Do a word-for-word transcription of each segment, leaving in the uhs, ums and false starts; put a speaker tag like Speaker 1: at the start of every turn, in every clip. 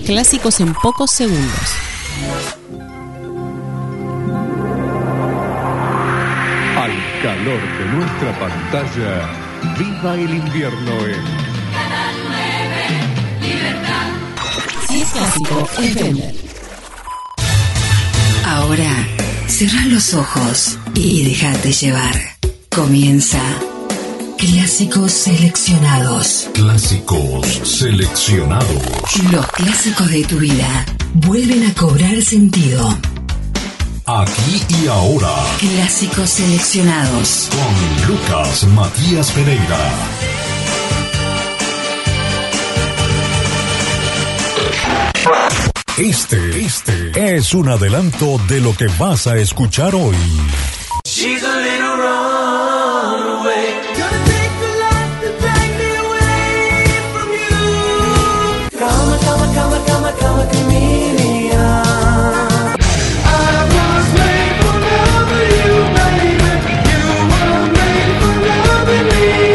Speaker 1: clásicos en pocos segundos.
Speaker 2: Al calor de nuestra pantalla, viva el invierno en
Speaker 1: Canal nueve, Libertad. Si es clásico, es vender.
Speaker 3: Ahora, cerrá los ojos y déjate llevar. Comienza Clásicos Seleccionados.
Speaker 4: Clásicos Seleccionados.
Speaker 3: Los clásicos de tu vida vuelven a cobrar sentido.
Speaker 4: Aquí y ahora.
Speaker 3: Clásicos Seleccionados.
Speaker 4: Con Lucas Matías Pereira. Este, este es un adelanto de lo que vas a escuchar hoy.
Speaker 5: She's a little runaway. Gonna take the life to take me away from you. Come, come, come, come, come, chameleon. I was made for loving you, baby. You were made for loving me.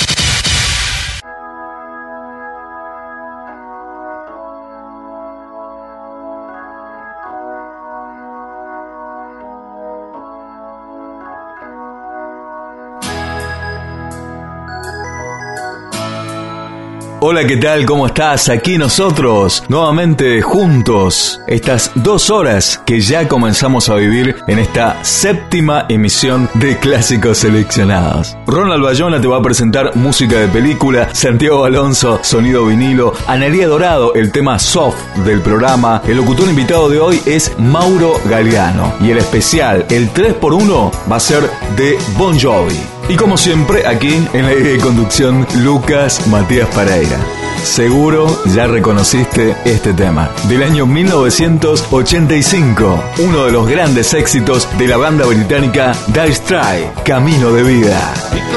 Speaker 6: Hola, ¿qué tal? ¿Cómo estás? Aquí nosotros, nuevamente juntos, estas dos horas que ya comenzamos a vivir en esta séptima emisión de Clásicos Seleccionados. Ronald Bayona te va a presentar música de película, Santiago Alonso, sonido vinilo, Analía Dorado, el tema soft del programa. El locutor invitado de hoy es Mauro Galgano y el especial, el tres por uno, va a ser de Bon Jovi. Y como siempre, aquí en la idea de conducción, Lucas Matías Pereira. Seguro ya reconociste este tema. Del año mil novecientos ochenta y cinco, uno de los grandes éxitos de la banda británica Dire Straits, Camino de Vida.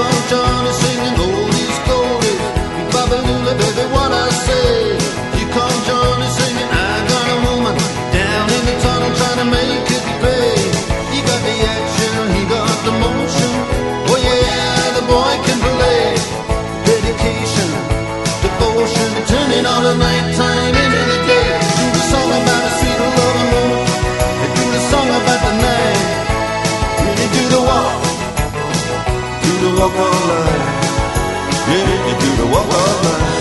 Speaker 5: All the nighttime into the day. Do the song about a sweet love and moon. They do the song about the night. Really do the walk. Do the walk all night. Really do the walk all night.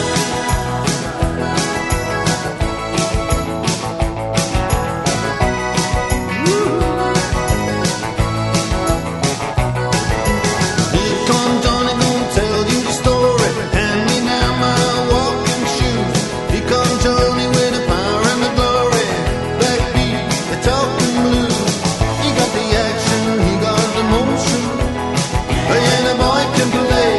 Speaker 5: Play.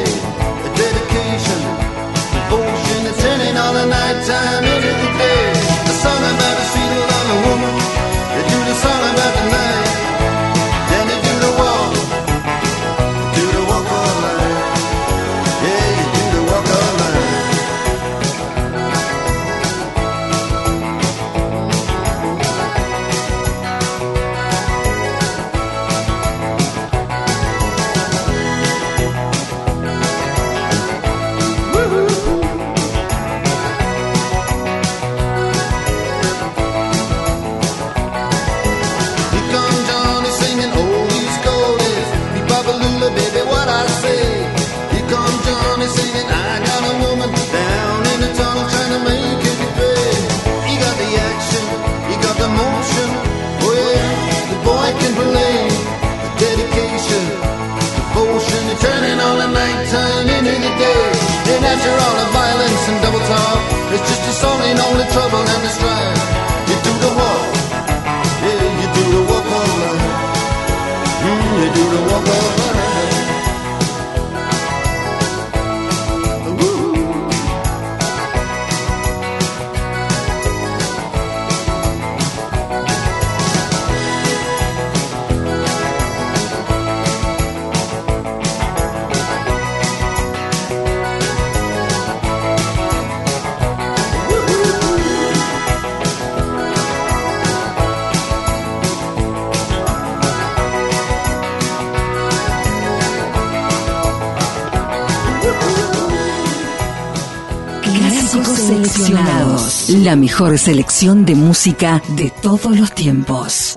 Speaker 3: Seleccionados. La mejor selección de música de todos los tiempos.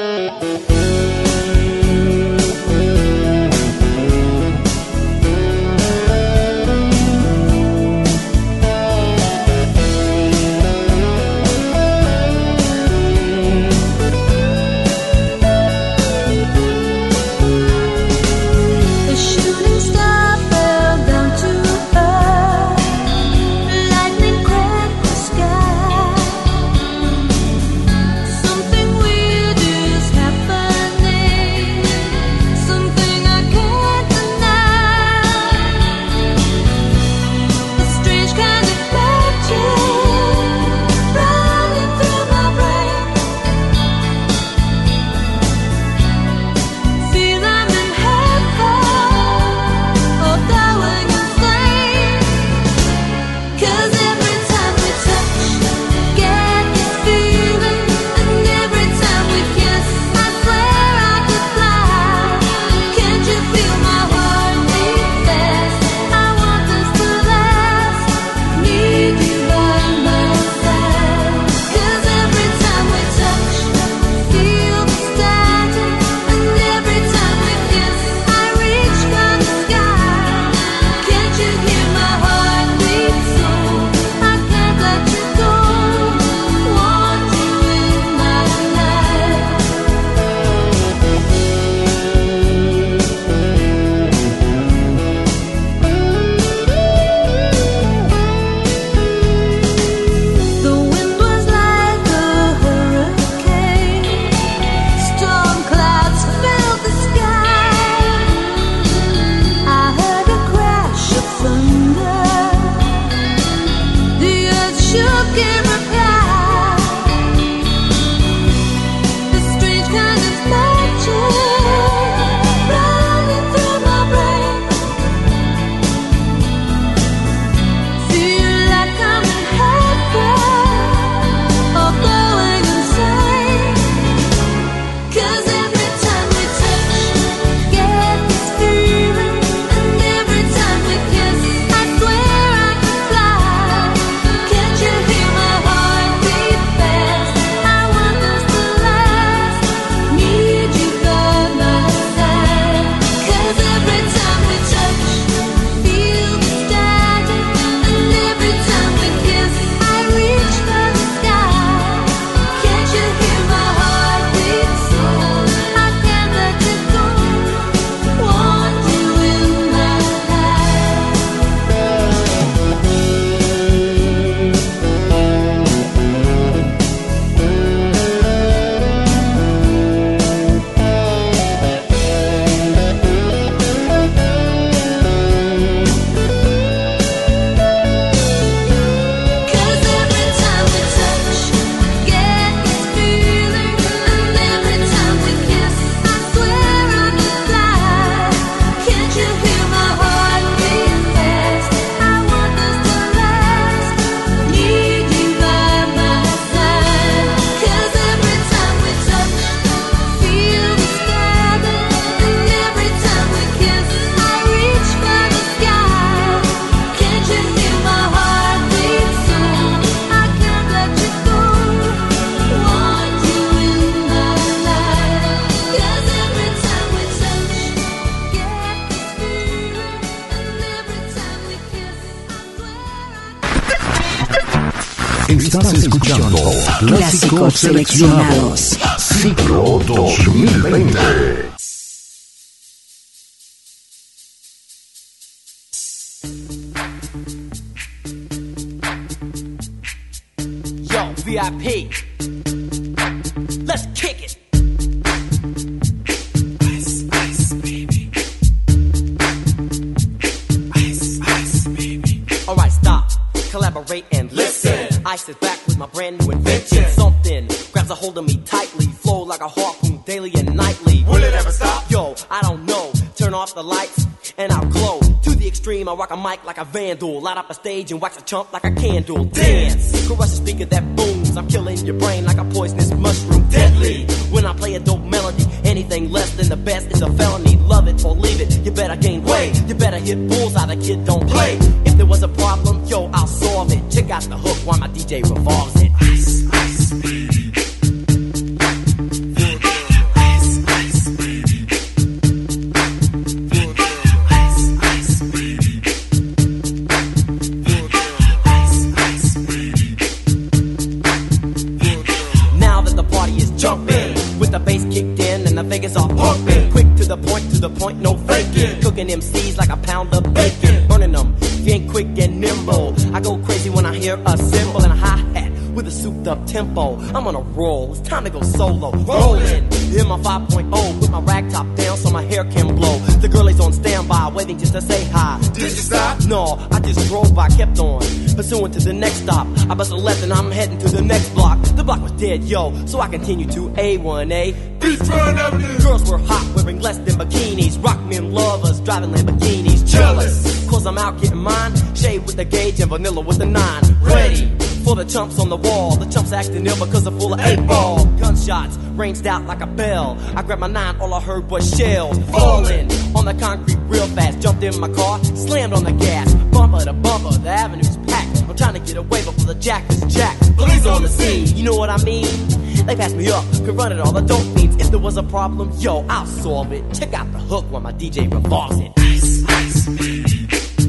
Speaker 4: Estás escuchando
Speaker 3: Clásicos Seleccionados.
Speaker 4: Ciclo dos mil veinte.
Speaker 7: Yo, V I P. Let's kick it. Ice, ice, baby. Ice, ice, baby. All right, stop. Collaborate and listen. Ice is back with my brand new invention. Something grabs a hold of me tightly. Flow like a harpoon daily and nightly. Will it ever stop? Yo, I don't know. Turn off the lights and I'll glow. To the extreme, I rock a mic like a vandal. Light up a stage and wax a chump like a candle. Dance, crush a speaker that booms. I'm killing your brain like a poisonous mushroom. Deadly, when I play a dope melody. Anything less than the best is a felony. Love it or leave it, you better gain weight. You better hit bullseye, the kid don't play. If there was a problem, yo, I'll solve it. Check Check out the hook while my D J revolves it. Ice, ice, baby. Vegas all pumping, quick to the point, to the point, no faking. Cooking M Cs like a pound of bacon, burning them. If you ain't quick and nimble, I go crazy when I hear a cymbal and a hi-hat with a souped up tempo. I'm on a roll, it's time to go solo. Rolling in my five point oh, put my rag top down so my hair can blow. The girl is on standby, waiting just to say hi. Did you stop? No, I just drove by, kept on pursuing to the next stop. I bust a left and I'm heading to the next block. The block was dead, yo, so I continue to A one A. Girls were hot, wearing less than bikinis. Rock men lovers, driving Lamborghinis. Jealous, cause I'm out getting mine. Shade with the gauge and vanilla with the nine. Ready for the chumps on the wall. The chumps acting ill because they're full of eight ball. Gunshots ranged out like a bell. I grabbed my nine, all I heard was shells falling on the concrete real fast. Jumped in my car, slammed on the gas. Bumper to bumper, the avenue's packed. I'm trying to get away before the jack is jacked. Police on the scene, you know what I mean? They passed me up, could run it all, the dope means. If there was a problem, yo, I'll solve it. Check out the hook while my D J revolves it. Ice, ice, baby.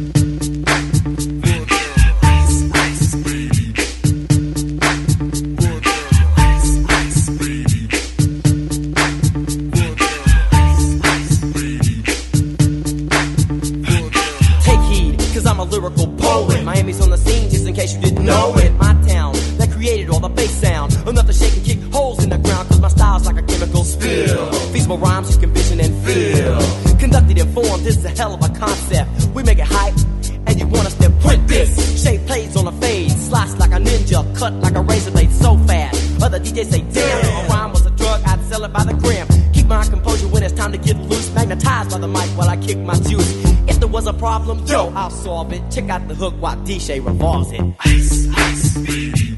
Speaker 7: Lyrical poet. Miami's on the scene, just in case you didn't know it. My town that created all the bass sound. Enough to shake and kick holes in the ground, cause my style's like a chemical spill. Feasible rhymes you can vision and feel. Conducted in form, this is a hell of a concept. We make it hype, and you want us to print this. Shape plays on a fade, slice like a ninja, cut like a razor blade so fast. Other D Js say, damn, if a rhyme was a drug, I'd sell it by the gram. Keep my composure when it's time to get loose. Magnetized by the mic while I kick my juice. If there was a problem, yo, I'll solve it. Check out the hook while D J revolves it. Ice, ice, baby.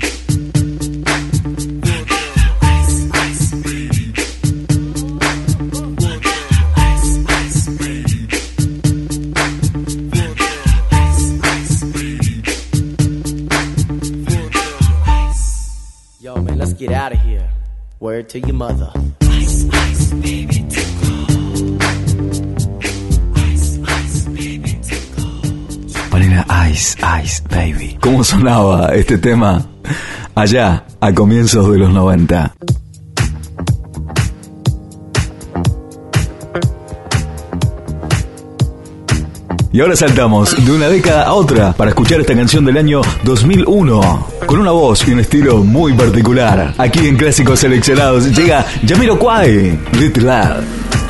Speaker 7: Ice, ice, baby. Ice, ice, baby. Ice, ice, baby. Yo, man, let's get out of here. Word to your mother. Ice, ice, baby.
Speaker 6: Ponele Ice, Ice, Baby. ¿Cómo sonaba este tema allá a comienzos de los noventa? Y ahora saltamos de una década a otra para escuchar esta canción del año dos mil uno. Con una voz y un estilo muy particular. Aquí en Clásicos Seleccionados llega Jamiroquai, Little Love.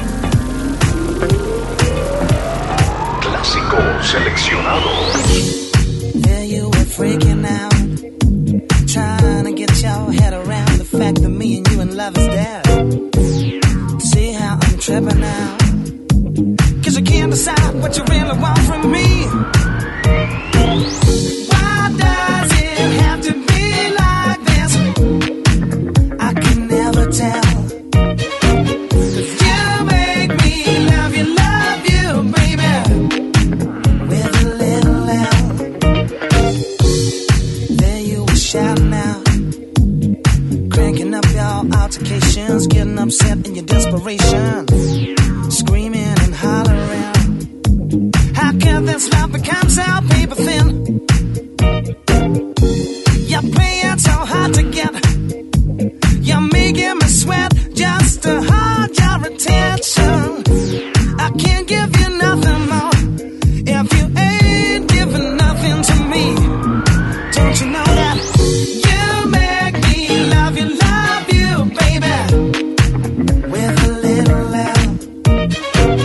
Speaker 4: Seleccionado.
Speaker 8: There you were freaking out, trying to get your head around the fact that me and you in love is dead. See how I'm tripping now, cause you can't decide what you really want from me. Why does it have to be like this? I can never tell. Altercations, getting upset in your desperation, screaming and hollering. How can this love become so paper thin? You're playing so hard to get. You're making me sweat just to hold your attention. I can't give you nothing more if you ain't giving nothing to me. Don't you know that you make me love you, love you, baby, with a little love.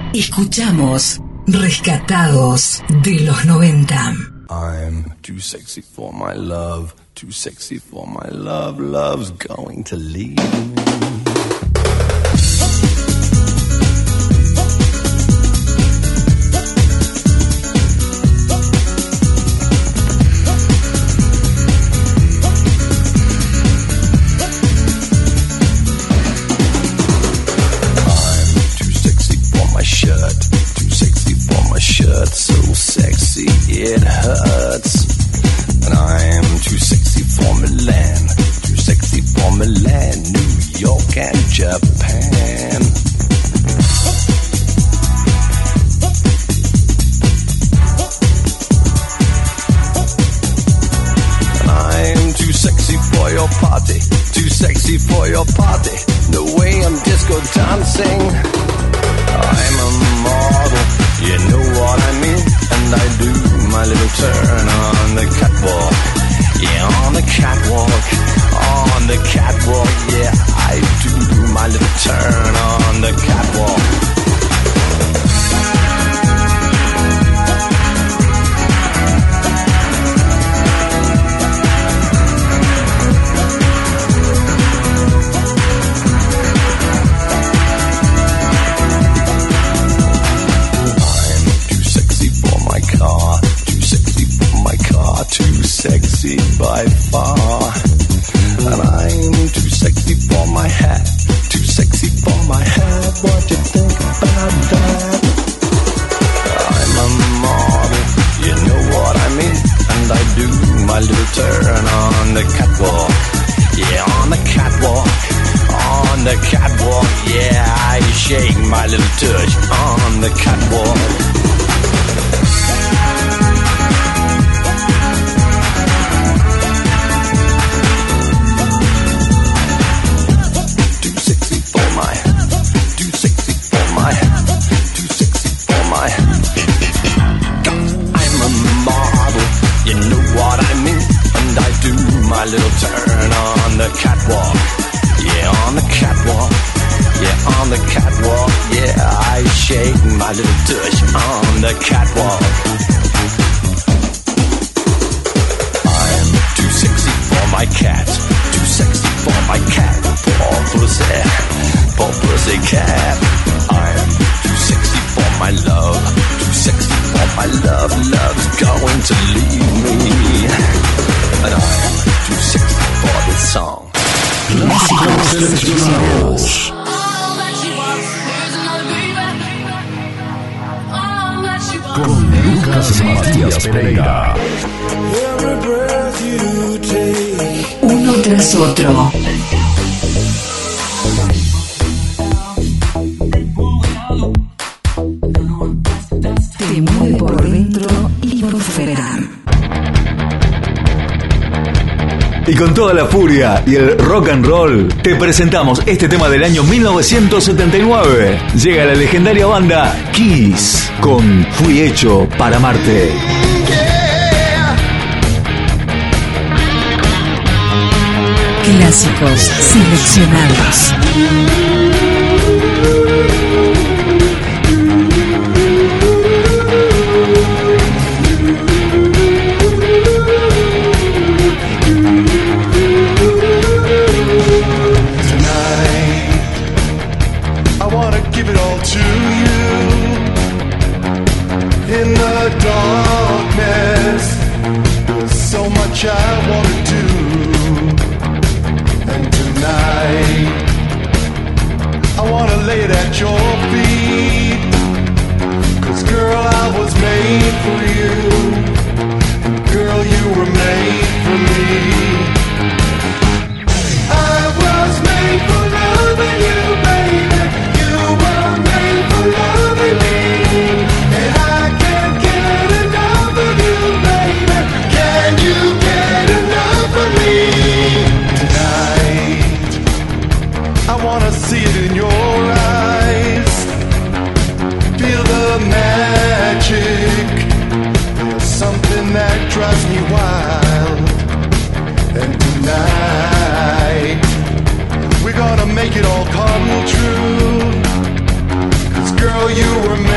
Speaker 3: Escuchamos Rescatados de los noventa.
Speaker 5: I'm too sexy for my love, too sexy for my love, love's going to leave me. Shirt so sexy it hurts, and I'm too sexy for Milan, too sexy for Milan, New York and Japan. And I'm too sexy for your party, too sexy for your party, the way I'm disco dancing. I'm a model, you know what I mean, and I do my little turn on the catwalk, yeah, on the catwalk, on the catwalk, yeah, I do my little turn on the catwalk. Too sexy by far, and I'm too sexy for my hat, too sexy for my hat, what do you think about that? I'm a model, you know what I mean, and I do my little turn on the catwalk, yeah, on the catwalk, on the catwalk, yeah, I shake my little tush on the catwalk. My little turn on the catwalk, yeah, on the catwalk, yeah, on the catwalk, yeah, I shake my little tush on the catwalk. I'm too sexy for my cat, too sexy for my cat, poor pussy, poor pussy cat. I'm too sexy for my love, too sexy for my love, love's going to leave me, and I'm too sexy for this song.
Speaker 4: Clásicos seleccionados. Con Lucas Matías Pereira.
Speaker 3: Uno tras otro. Te mueve por dentro y por fuera.
Speaker 6: Y con toda la furia y el rock and roll, te presentamos este tema del año mil novecientos setenta y nueve. Llega la legendaria banda Kiss con Fui hecho para amarte.
Speaker 3: Clásicos seleccionados.
Speaker 5: I want to do, and tonight I want to lay it at your feet, 'cause girl, I was made for you, and girl, you were made for me. I was made for loving you, baby, you were made for loving me, and I can't get enough of you, baby, can you get enough of me? Tonight I wanna see it in your eyes, feel the magic, there's something that drives me wild, and tonight we're gonna make it all come true, 'cause girl, you were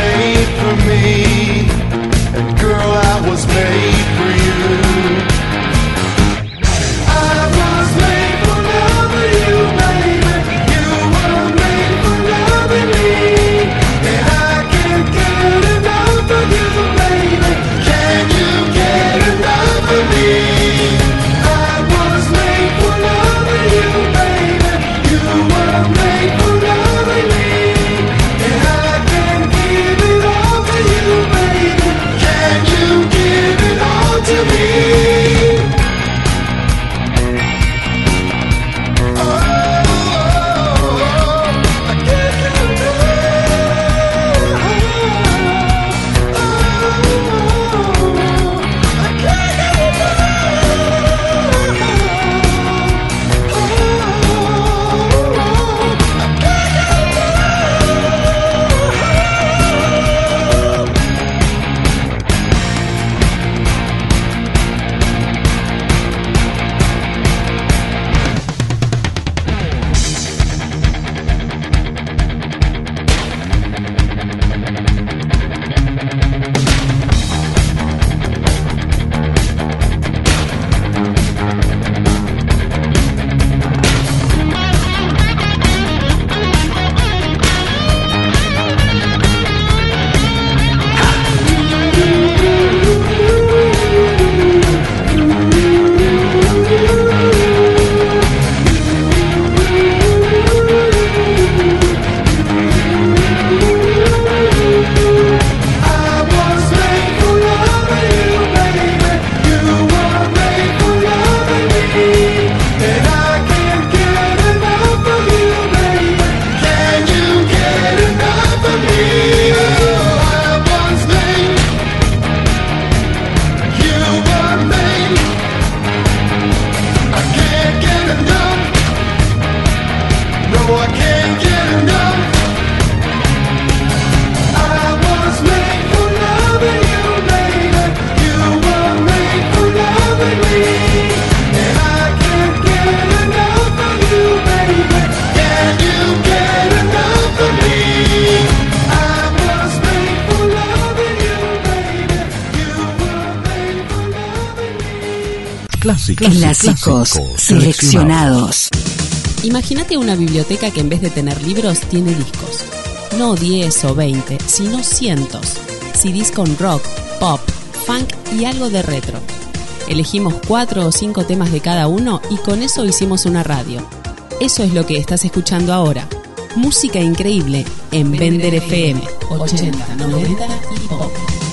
Speaker 4: Clásicos,
Speaker 3: clásicos seleccionados.
Speaker 1: Imagínate una biblioteca que en vez de tener libros tiene discos. No diez o veinte, sino cientos. C Ds con rock, pop, funk y algo de retro. Elegimos cuatro o cinco temas de cada uno y con eso hicimos una radio. Eso es lo que estás escuchando ahora. Música increíble en Vender F M ochenta, noventa y pop.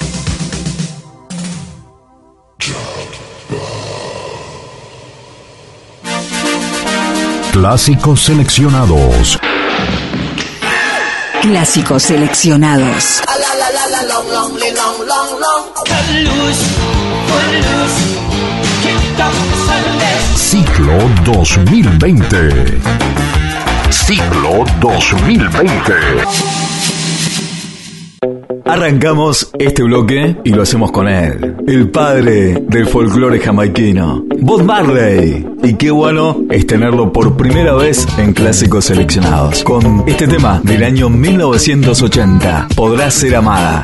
Speaker 4: Clásicos seleccionados.
Speaker 3: Clásicos seleccionados.
Speaker 4: Ciclo dos mil veinte. Ciclo dos mil veinte.
Speaker 6: Arrancamos este bloque y lo hacemos con él, el padre del folclore jamaiquino, Bob Marley. Y qué bueno es tenerlo por primera vez en Clásicos Seleccionados, con este tema del año mil novecientos ochenta, Podrás ser amada.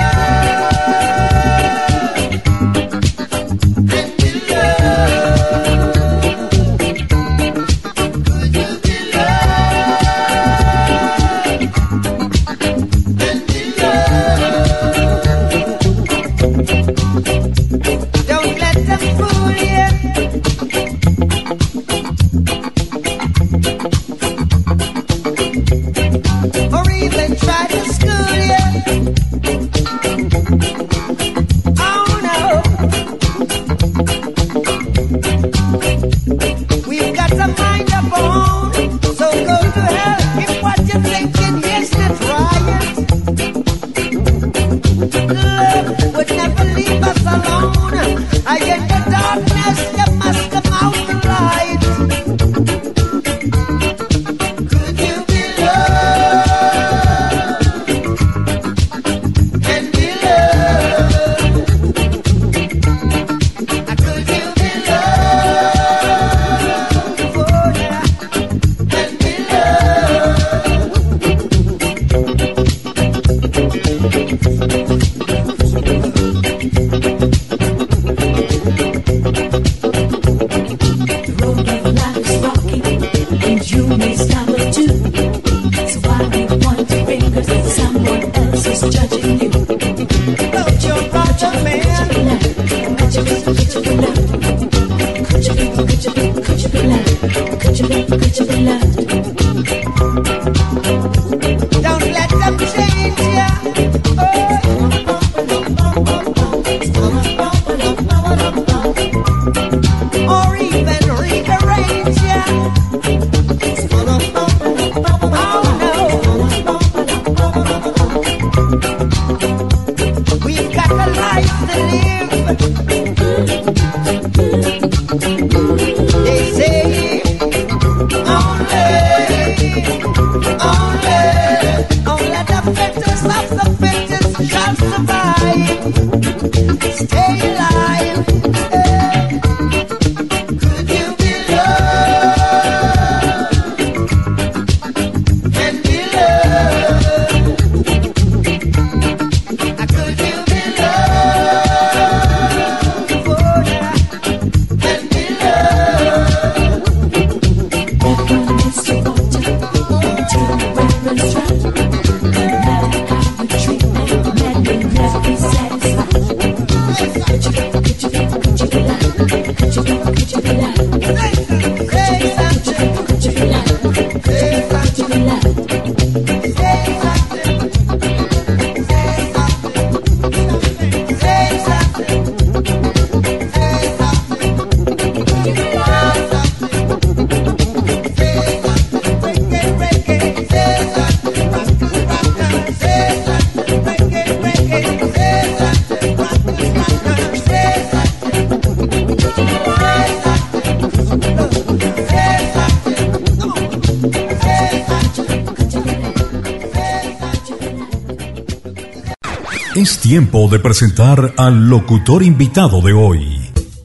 Speaker 4: Es tiempo de presentar al locutor invitado de hoy.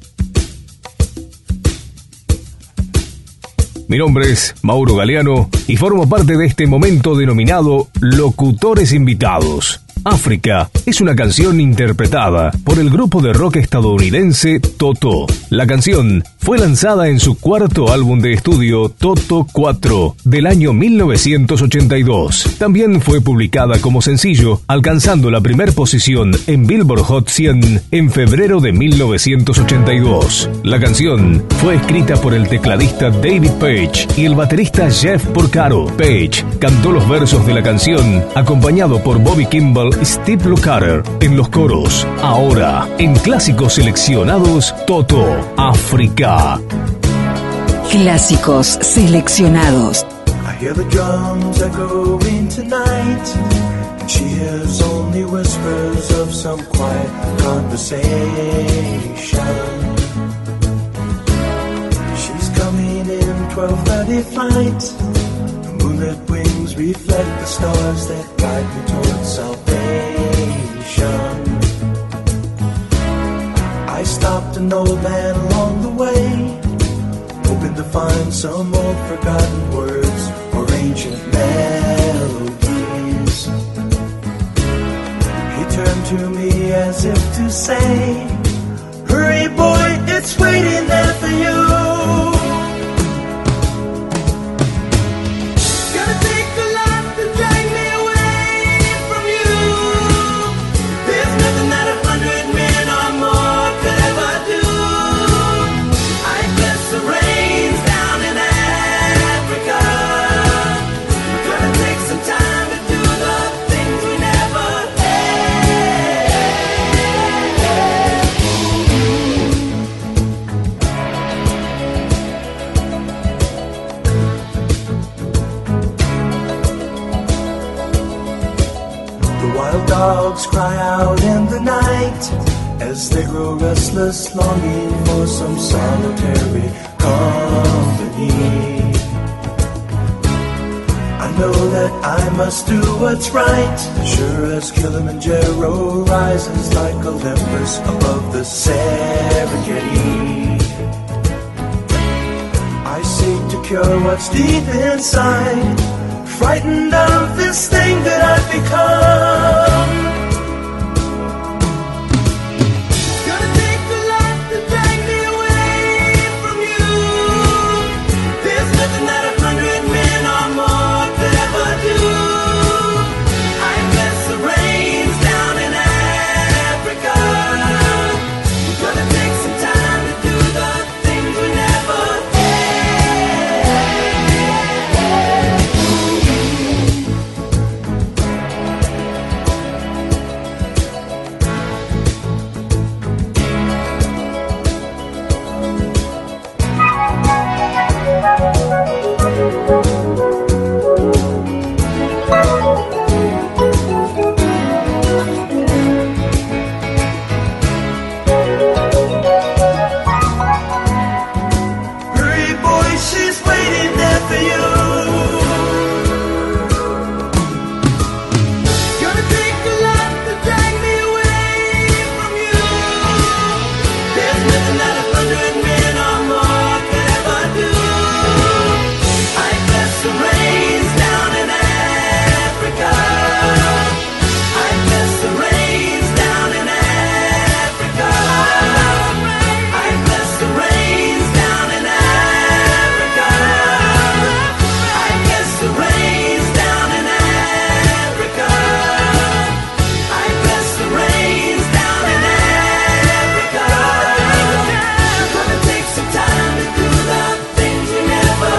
Speaker 9: Mi nombre es Mauro Galeano y formo parte de este momento denominado Locutores Invitados. África es una canción interpretada por el grupo de rock estadounidense Toto. La canción fue lanzada en su cuarto álbum de estudio Toto cuatro del año mil novecientos ochenta y dos. También fue publicada como sencillo, alcanzando la primera posición en Billboard Hot cien en febrero de mil novecientos ochenta y dos. La canción fue escrita por el tecladista David Paich y el baterista Jeff Porcaro. Paich cantó los versos de la canción acompañado por Bobby Kimball y Steve Lukather en los coros. Ahora, en clásicos seleccionados, Toto, África.
Speaker 3: Clásicos seleccionados.
Speaker 5: I hear the drums echoing tonight, and she hears only whispers of some quiet conversation. She's coming in twelve thirty flight. The moonlit wings reflect the stars that guide me towards salvation. I stopped an old man along the way, hoping to find some old forgotten words or ancient melodies. He turned to me as if to say, hurry boy, it's waiting there for you. Gonna take a lot to drag me away from you. There's nothing that a hundred men or more could ever do. I guess the rain's down in Africa. Gonna take some time to do the things we never The wild dogs cry out in the night as they grow restless, longing for some solitary company. I know that I must do what's right, sure as Kilimanjaro rises like Olympus above the Serengeti. I seek to cure what's deep inside, frightened of this thing that I've become. Gonna take a lot to drag me away from you. There's nothing that a hundred men or more could ever do. I guess the rain's down in Africa. Gonna take some time to do the things we never Hurry, boy, she's waiting there for you. Gonna take a lot to drag me away from you. There's nothing that a hundred men or more could ever do. I guess the rain's down in Africa. I guess the rain's down in Africa. I guess the rain's down in Africa. I guess the rain's down in Africa. I guess the rain's down in Africa. Gonna take some time to do the things we never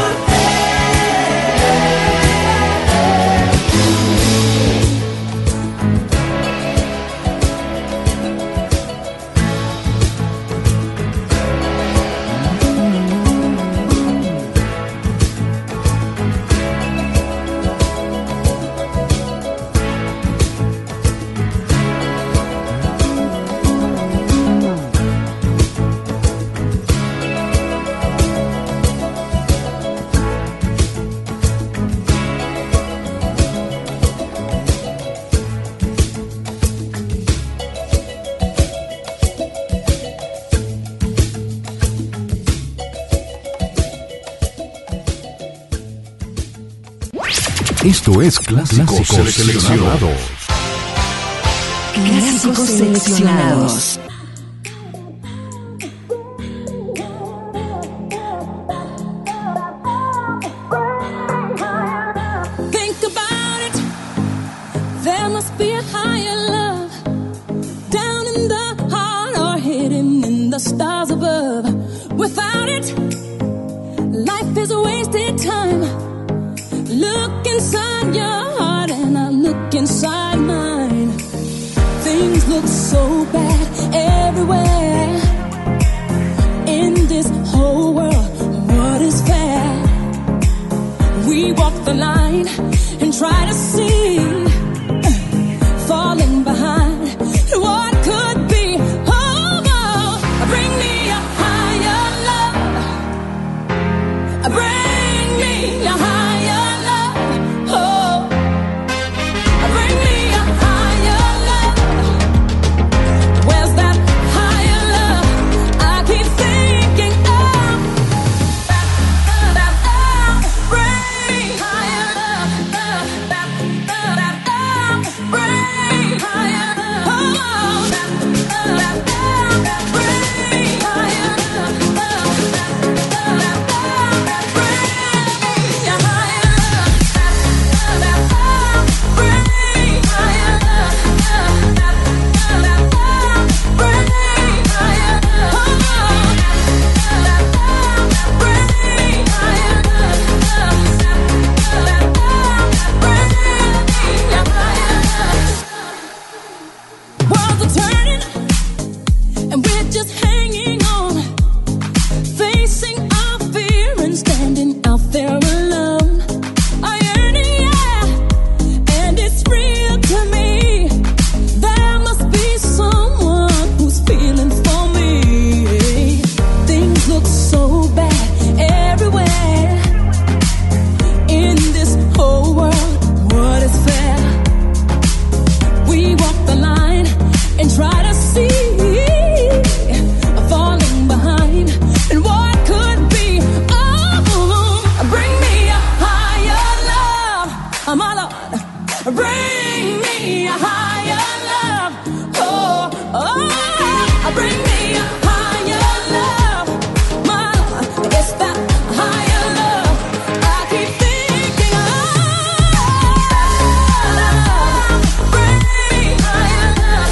Speaker 4: Esto es Clásicos Seleccionados.
Speaker 3: Clásicos seleccionados.
Speaker 10: Think about it. There must be a higher love down in the heart or hidden in the stars above. Without it, life is a wasted time. Look inside your heart and I look inside mine. Things look so bad everywhere. In this whole world, what is fair? We walk the line and try to see, falling behind what could be. Oh, oh, bring me a higher love. Bring me a higher love. Oh, bring me a higher love. Where's that higher love? I keep thinking of. Bring me higher love. Bring me higher love. Oh, bring me higher love. Bring me higher love. Worlds are turning, and we're just hanging on, facing our fear and standing out there alone. I yearn, yeah, and it's real to me. There must be someone who's feeling for me. Things look so bad everywhere. In this whole world, what is fair? We walk the line and try to see, falling behind and what could be. Oh, bring me a higher love, my Lord. Bring me a higher love. Oh, oh, bring me a higher love, my Lord. It's that higher love I keep thinking of. Bring me higher love.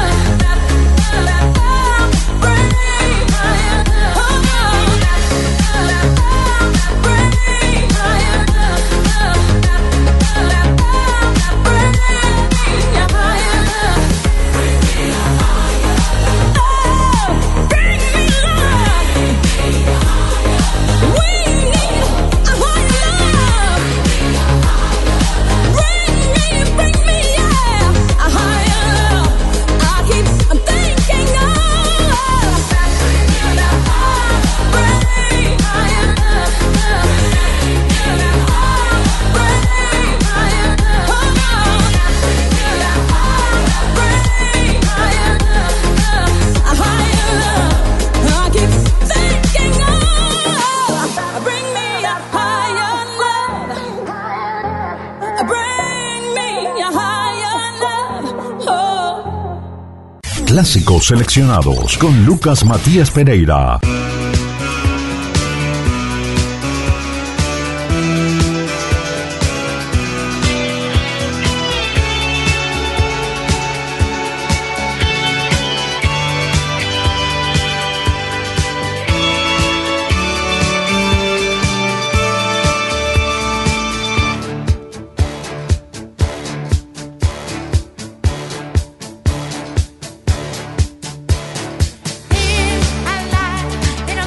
Speaker 10: Bring me higher love. Oh, bring me higher love. Bring me a higher love. Oh, bring me love. We need a higher love. Bring me, bring me, yeah, a higher love. I keep I'm thinking of. Bring me higher love. Bring me higher love. Oh, bring me higher love. A higher love. I keep thinking of. Bring me a higher love. Bring me a higher love. Oh.
Speaker 4: Clásicos seleccionados con Lucas Matías Pereira.
Speaker 10: In a life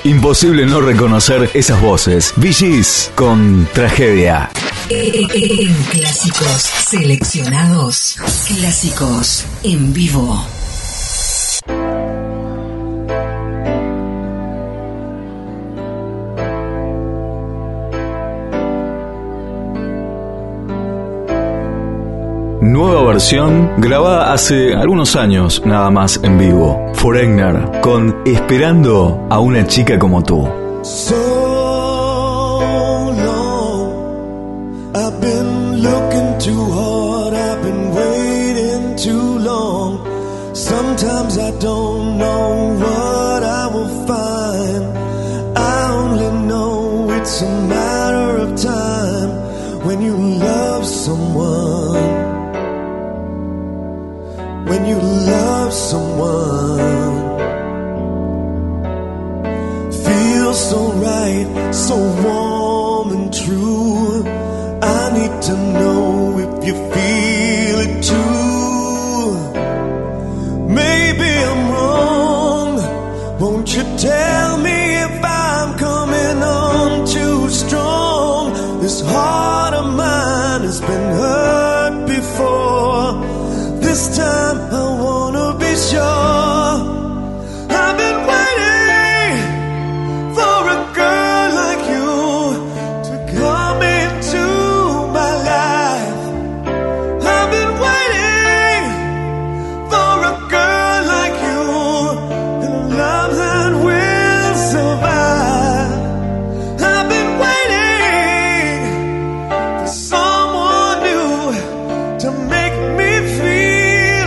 Speaker 6: Imposible no reconocer esas voces. Bee Gees con Tragedia.
Speaker 3: En clásicos seleccionados, clásicos en vivo.
Speaker 6: Nueva versión grabada hace algunos años nada más en vivo. Foreigner con Esperando a una chica como tú.
Speaker 5: So long, I've been looking too hard, I've been waiting too long. Sometimes I don't know what I will find. I only know it's a matter of time when you love someone. When you love someone, feels so right, so warm and true. I need to know if you feel it too. Maybe I'm wrong. Won't you tell me if I'm coming on too strong? This heart of mine has been hurt before. This time I wanna be sure. I've been waiting for a girl like you to come into my life. I've been waiting for a girl like you and a love that will survive. I've been waiting for someone new to make me feel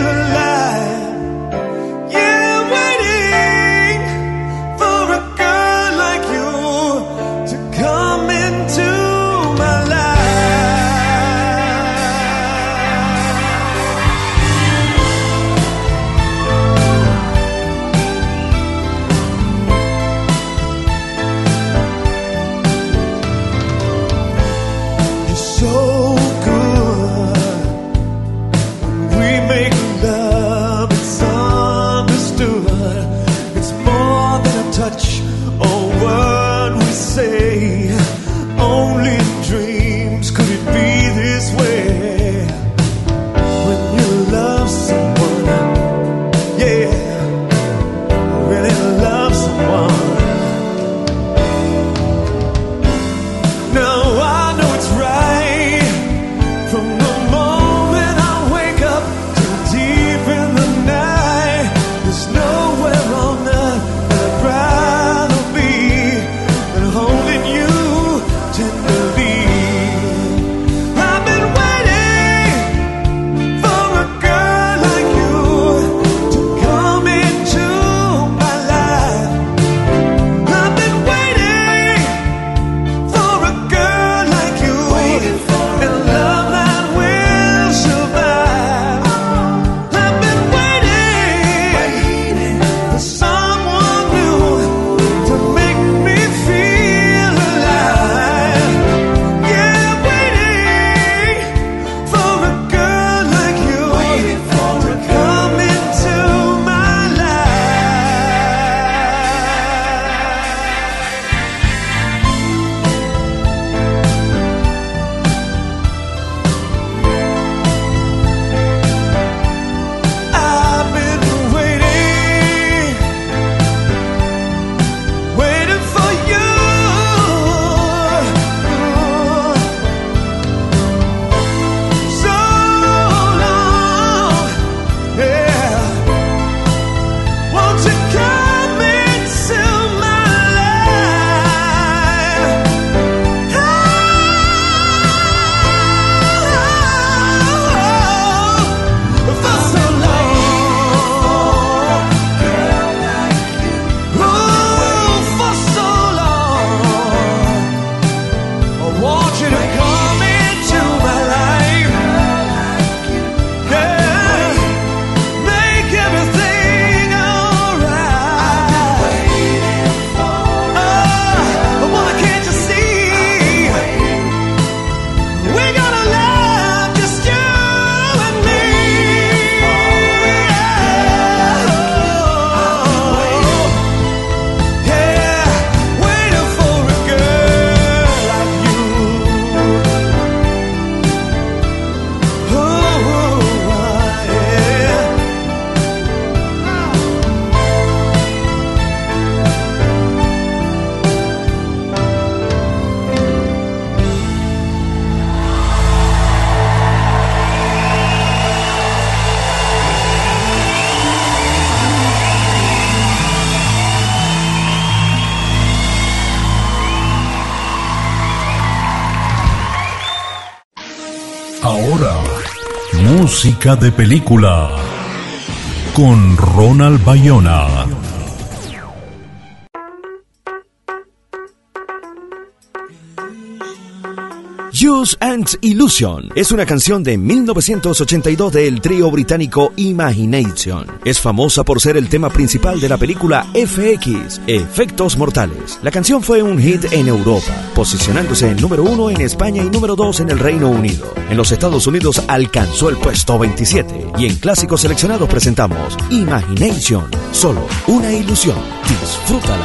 Speaker 4: Ahora, música de película con Ronald Bayona.
Speaker 11: Use and Illusion es una canción de mil novecientos ochenta y dos del trío británico Imagination. Es famosa por ser el tema principal de la película F X, Efectos Mortales. La canción fue un hit en Europa, posicionándose en número uno en España y número dos en el Reino Unido. En los Estados Unidos alcanzó el puesto veintisiete y en clásicos seleccionados presentamos Imagination, solo una ilusión. Disfrútala.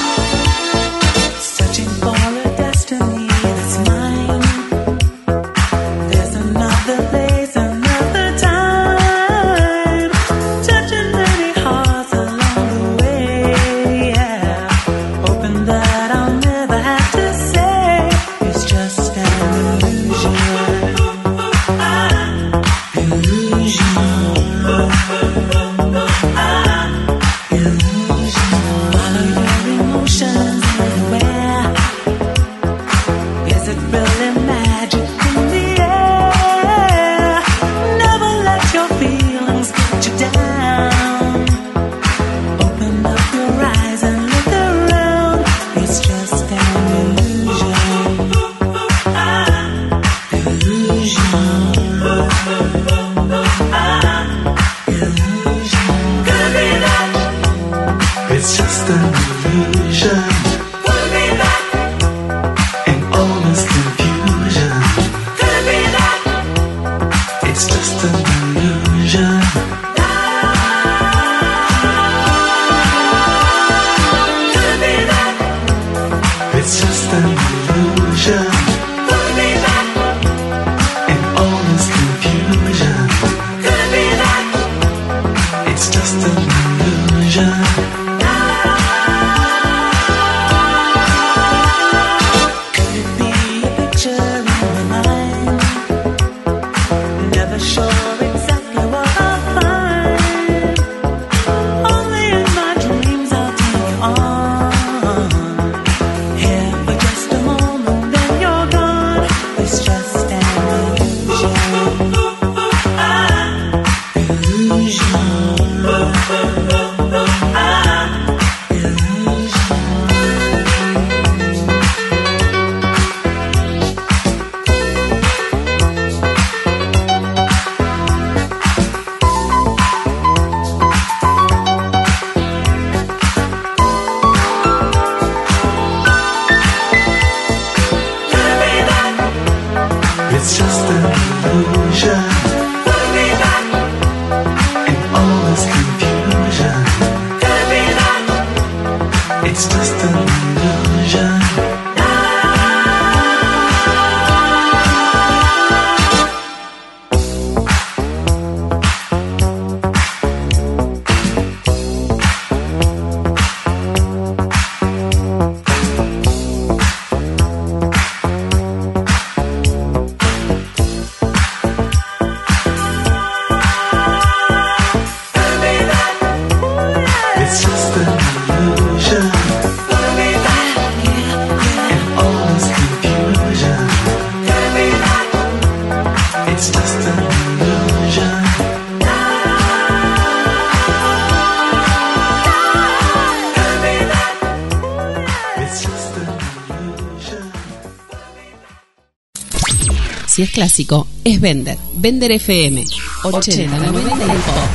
Speaker 1: Si es clásico, es Bender. Bender F M. ochenta noventa y pop.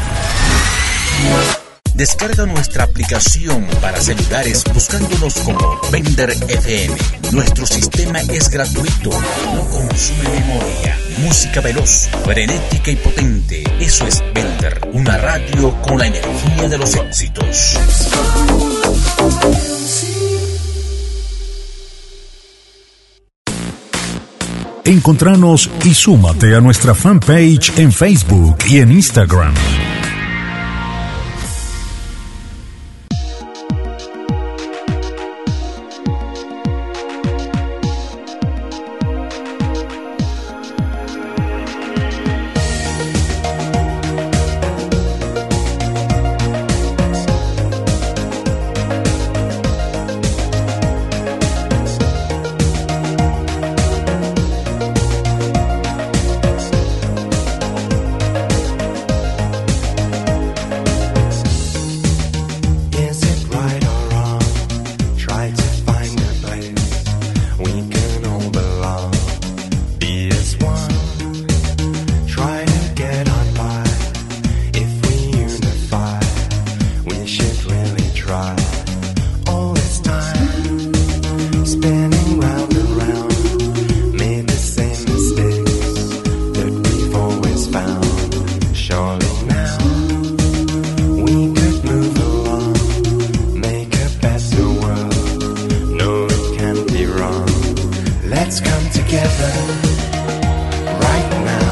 Speaker 12: Descarga nuestra aplicación para celulares buscándonos como Bender F M. Nuestro sistema es gratuito, no consume memoria. Música veloz, frenética y potente. Eso es Bender, una radio con la energía de los éxitos.
Speaker 4: Encontranos y súmate a nuestra fanpage en Facebook y en Instagram.
Speaker 5: Let's come together right now.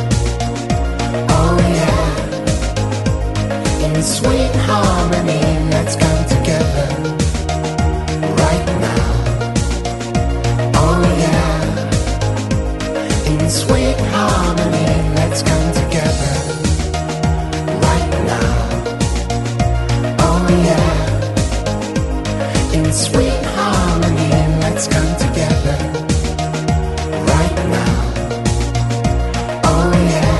Speaker 5: Oh yeah, in sweet harmony. Let's come together right now. Oh yeah, in sweet harmony. Let's come together right now. Oh yeah, in sweet harmony. Let's come together right now. Oh yeah.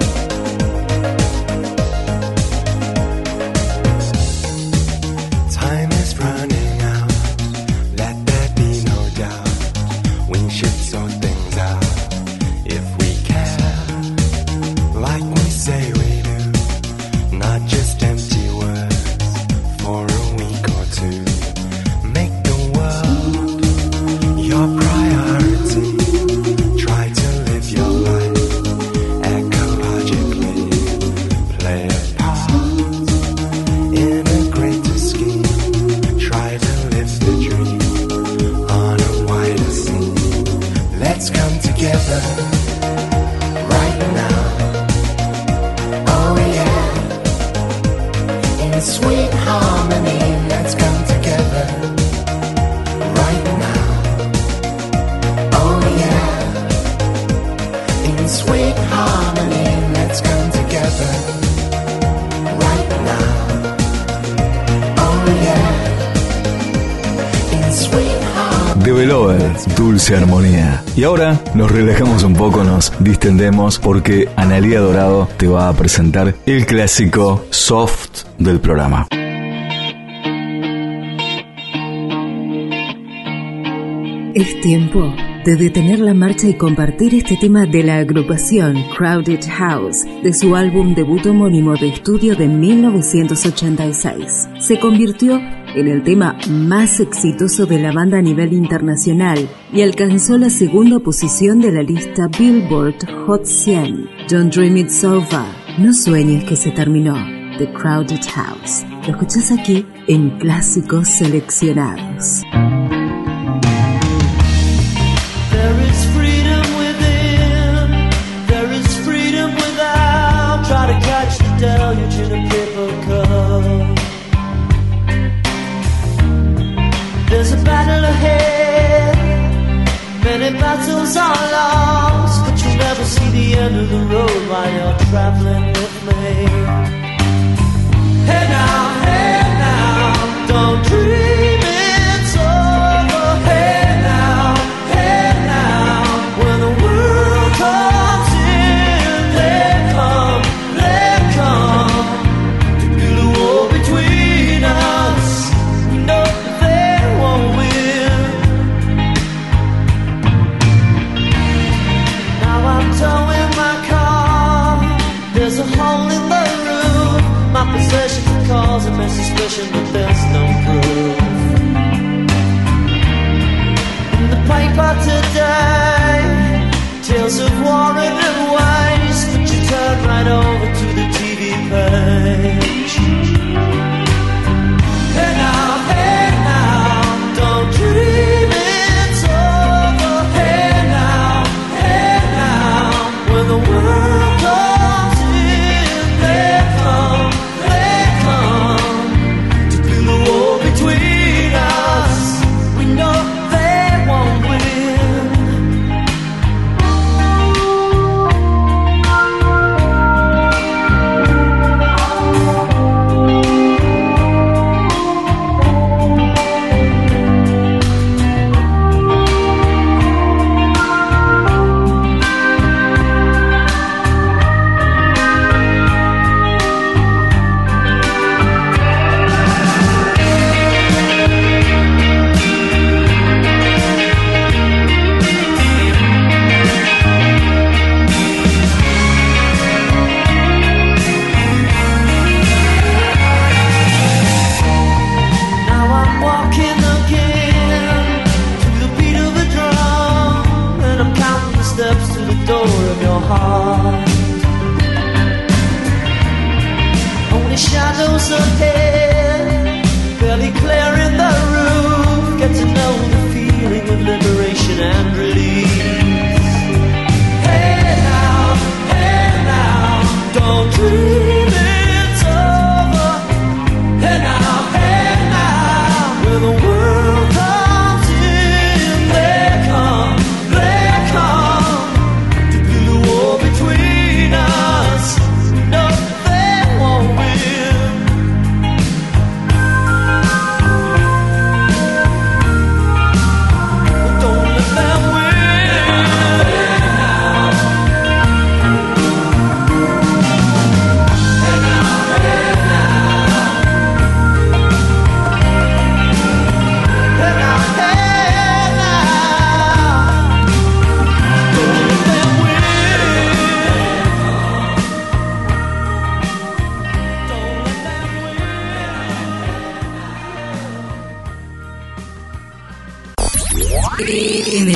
Speaker 5: Time is running out. Let there be no doubt. We should sort things out if we care, like we say we do. Not just empty words for a week or two. Make the world your priority. Try to live your life ecologically. Play a part in a greater scheme. Try to live the dream on a wider scene. Let's come together right now. Oh yeah, in sweet harmony. Let's come together right now. Oh yeah, in sweet harmony. Let's come together right now. Oh yeah, in sweet harmony.
Speaker 6: The Belover, dulce armonía. Y ahora nos relajamos un poco, nos distendemos porque Analía Dorado te va a presentar el clásico soft del programa.
Speaker 3: Es tiempo de detener la marcha y compartir este tema de la agrupación Crowded House, de su álbum debut homónimo de estudio de mil novecientos ochenta y seis. Se convirtió en el tema más exitoso de la banda a nivel internacional y alcanzó la segunda posición de la lista Billboard Hot cien. Don't Dream It's Over, no sueñes que se terminó. The Crowded House. Lo escuchás aquí en Clásicos Seleccionados.
Speaker 8: There is freedom within, there is freedom without. Try to catch the deluge in a paper cup. There's a battle ahead, many battles are lost, but you'll never see the end of the road while you're traveling with me. Hey now, hey now, don't dream it's over. Hey now, hey now, when the world comes in, they come, they come to build a wall between us. We know that they won't win. Now I'm towing my car, there's a hole in the roof. My possession can cause a suspicion, but there's no proof. In the paper today, tales of war and waste, but you turn right over to the T V page. Hey now, hey now, don't dream it's over. Hey now, hey now, when the world comes in, they come, they come to build a wall between us. We know they won't win.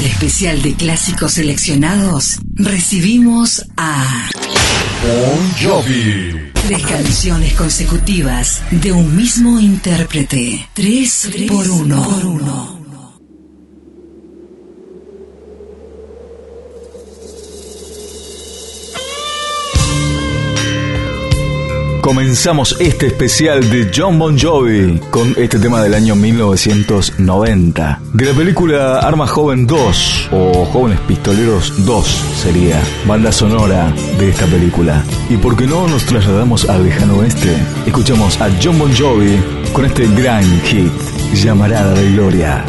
Speaker 3: especial de clásicos seleccionados, recibimos a
Speaker 4: Bon Jovi.
Speaker 3: Tres canciones consecutivas de un mismo intérprete. Tres, Tres por uno. Por uno.
Speaker 6: Comenzamos este especial de Jon Bon Jovi con este tema del año mil novecientos noventa, de la película Arma Joven dos o Jóvenes Pistoleros dos sería banda sonora de esta película. Y por qué no nos trasladamos al lejano oeste, escuchamos a Jon Bon Jovi con este gran hit, Llamarada de Gloria.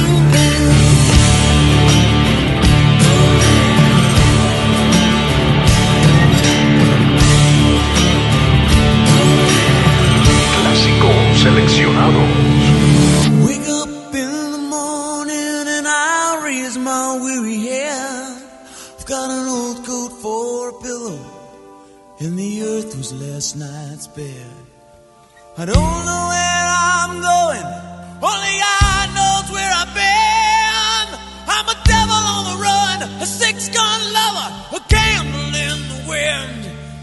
Speaker 4: Seleccionados.
Speaker 8: Wake up in the morning and I raise my weary head. I've got an old coat for a pillow and the earth was last night's bed. I don't know where I'm going, only God knows where I've been. I'm a devil on the run, a six-gun lover, a candle in the wind.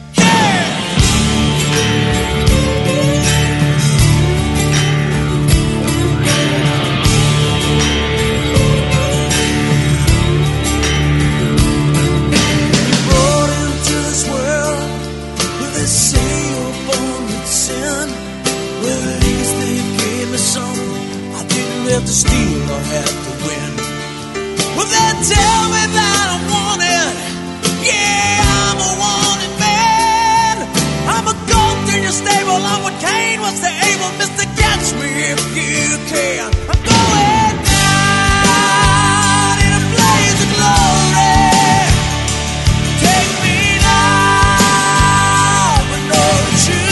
Speaker 8: To steal or have to win. Well, they tell me that I'm wanted. Yeah, I'm a wanted man. I'm a goat in your stable. I'm what Cain was to Abel. Mister, catch me if you can. I'm going down in a blaze of glory. Take me now, but know the truth.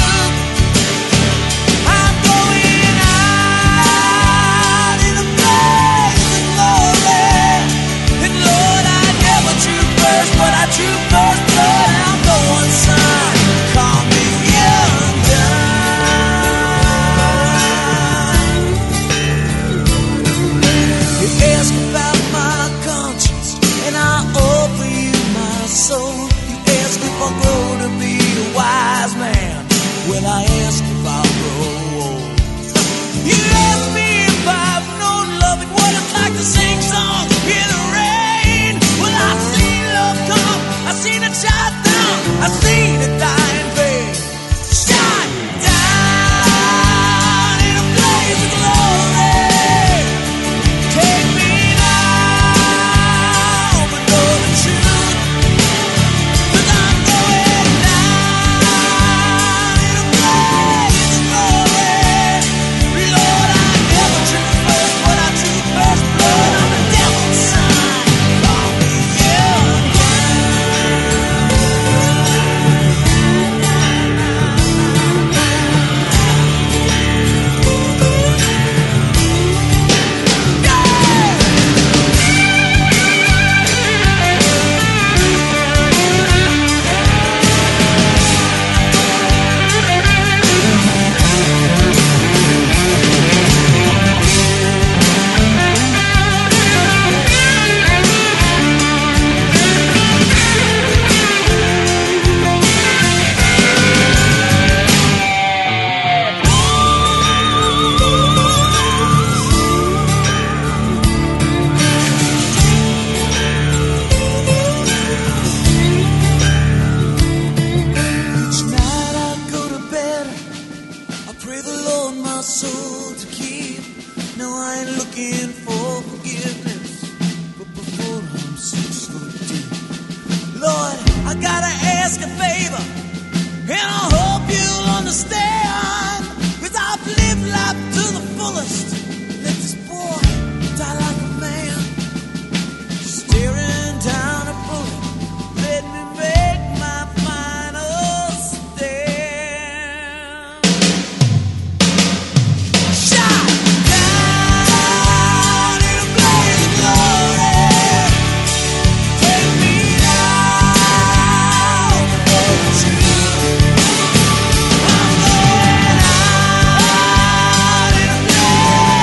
Speaker 8: But I drew first blood, I'm going son. Call me young gun. You ask about my conscience, and I offer you my soul. You ask if I'll grow to be a wise man. Well, I ask if I'll grow old. You ask me if I've known love and what it's like to sing songs in the rain. Well, I see I seen it shot down, I seen it die in vain. Shot down in a blaze of glory. Take me now, but know the truth. 'Cause I'm going down in a blaze of glory. Lord, I never drew first, but I drew first blood. I'm the devil's son. Call me young. Yeah.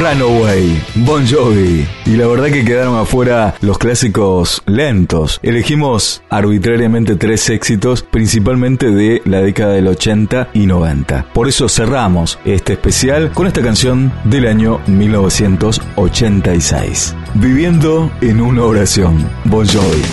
Speaker 6: Runaway, Bon Jovi. Y la verdad que quedaron afuera los clásicos lentos. Elegimos arbitrariamente tres éxitos, principalmente de la década del ochenta y noventa. Por eso cerramos este especial con esta canción del año mil novecientos ochenta y seis. Viviendo en una oración, Bon Jovi.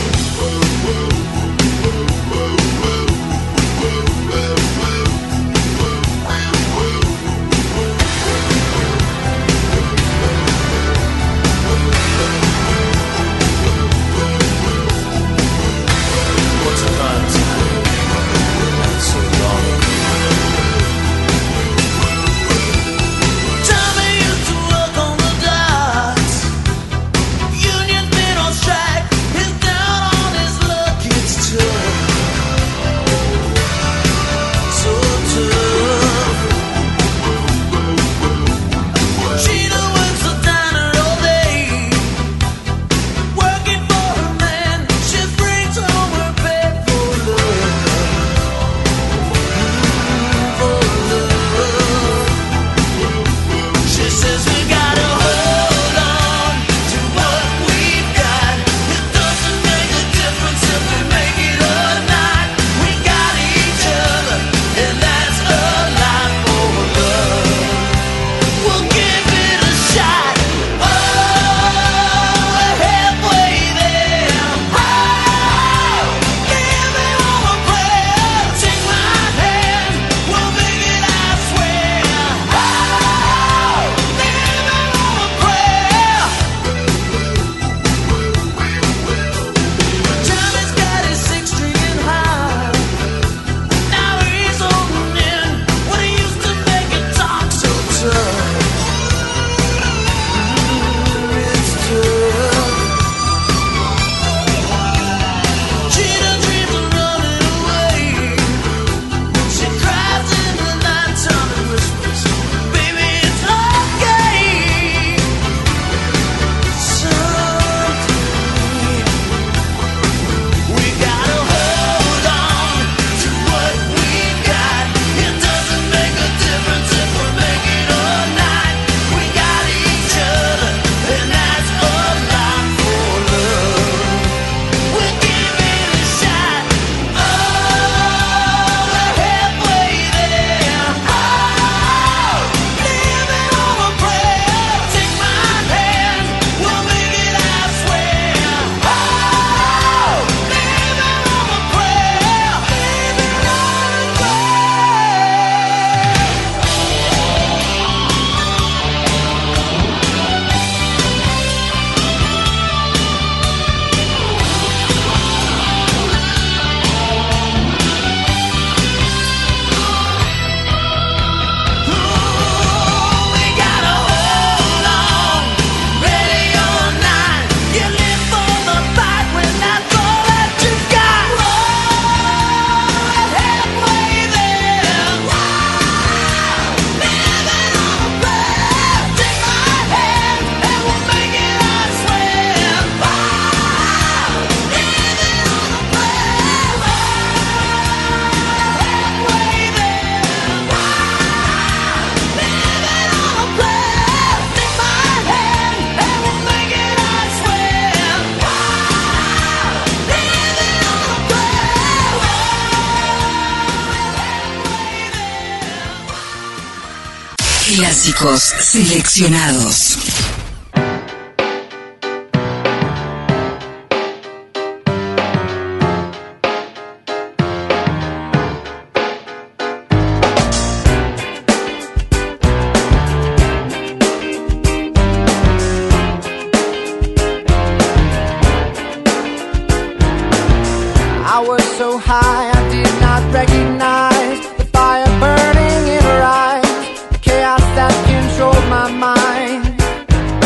Speaker 3: Clásicos seleccionados.
Speaker 8: I was so high I did not recognize the fire burning in her eyes, the chaos that controlled my mind.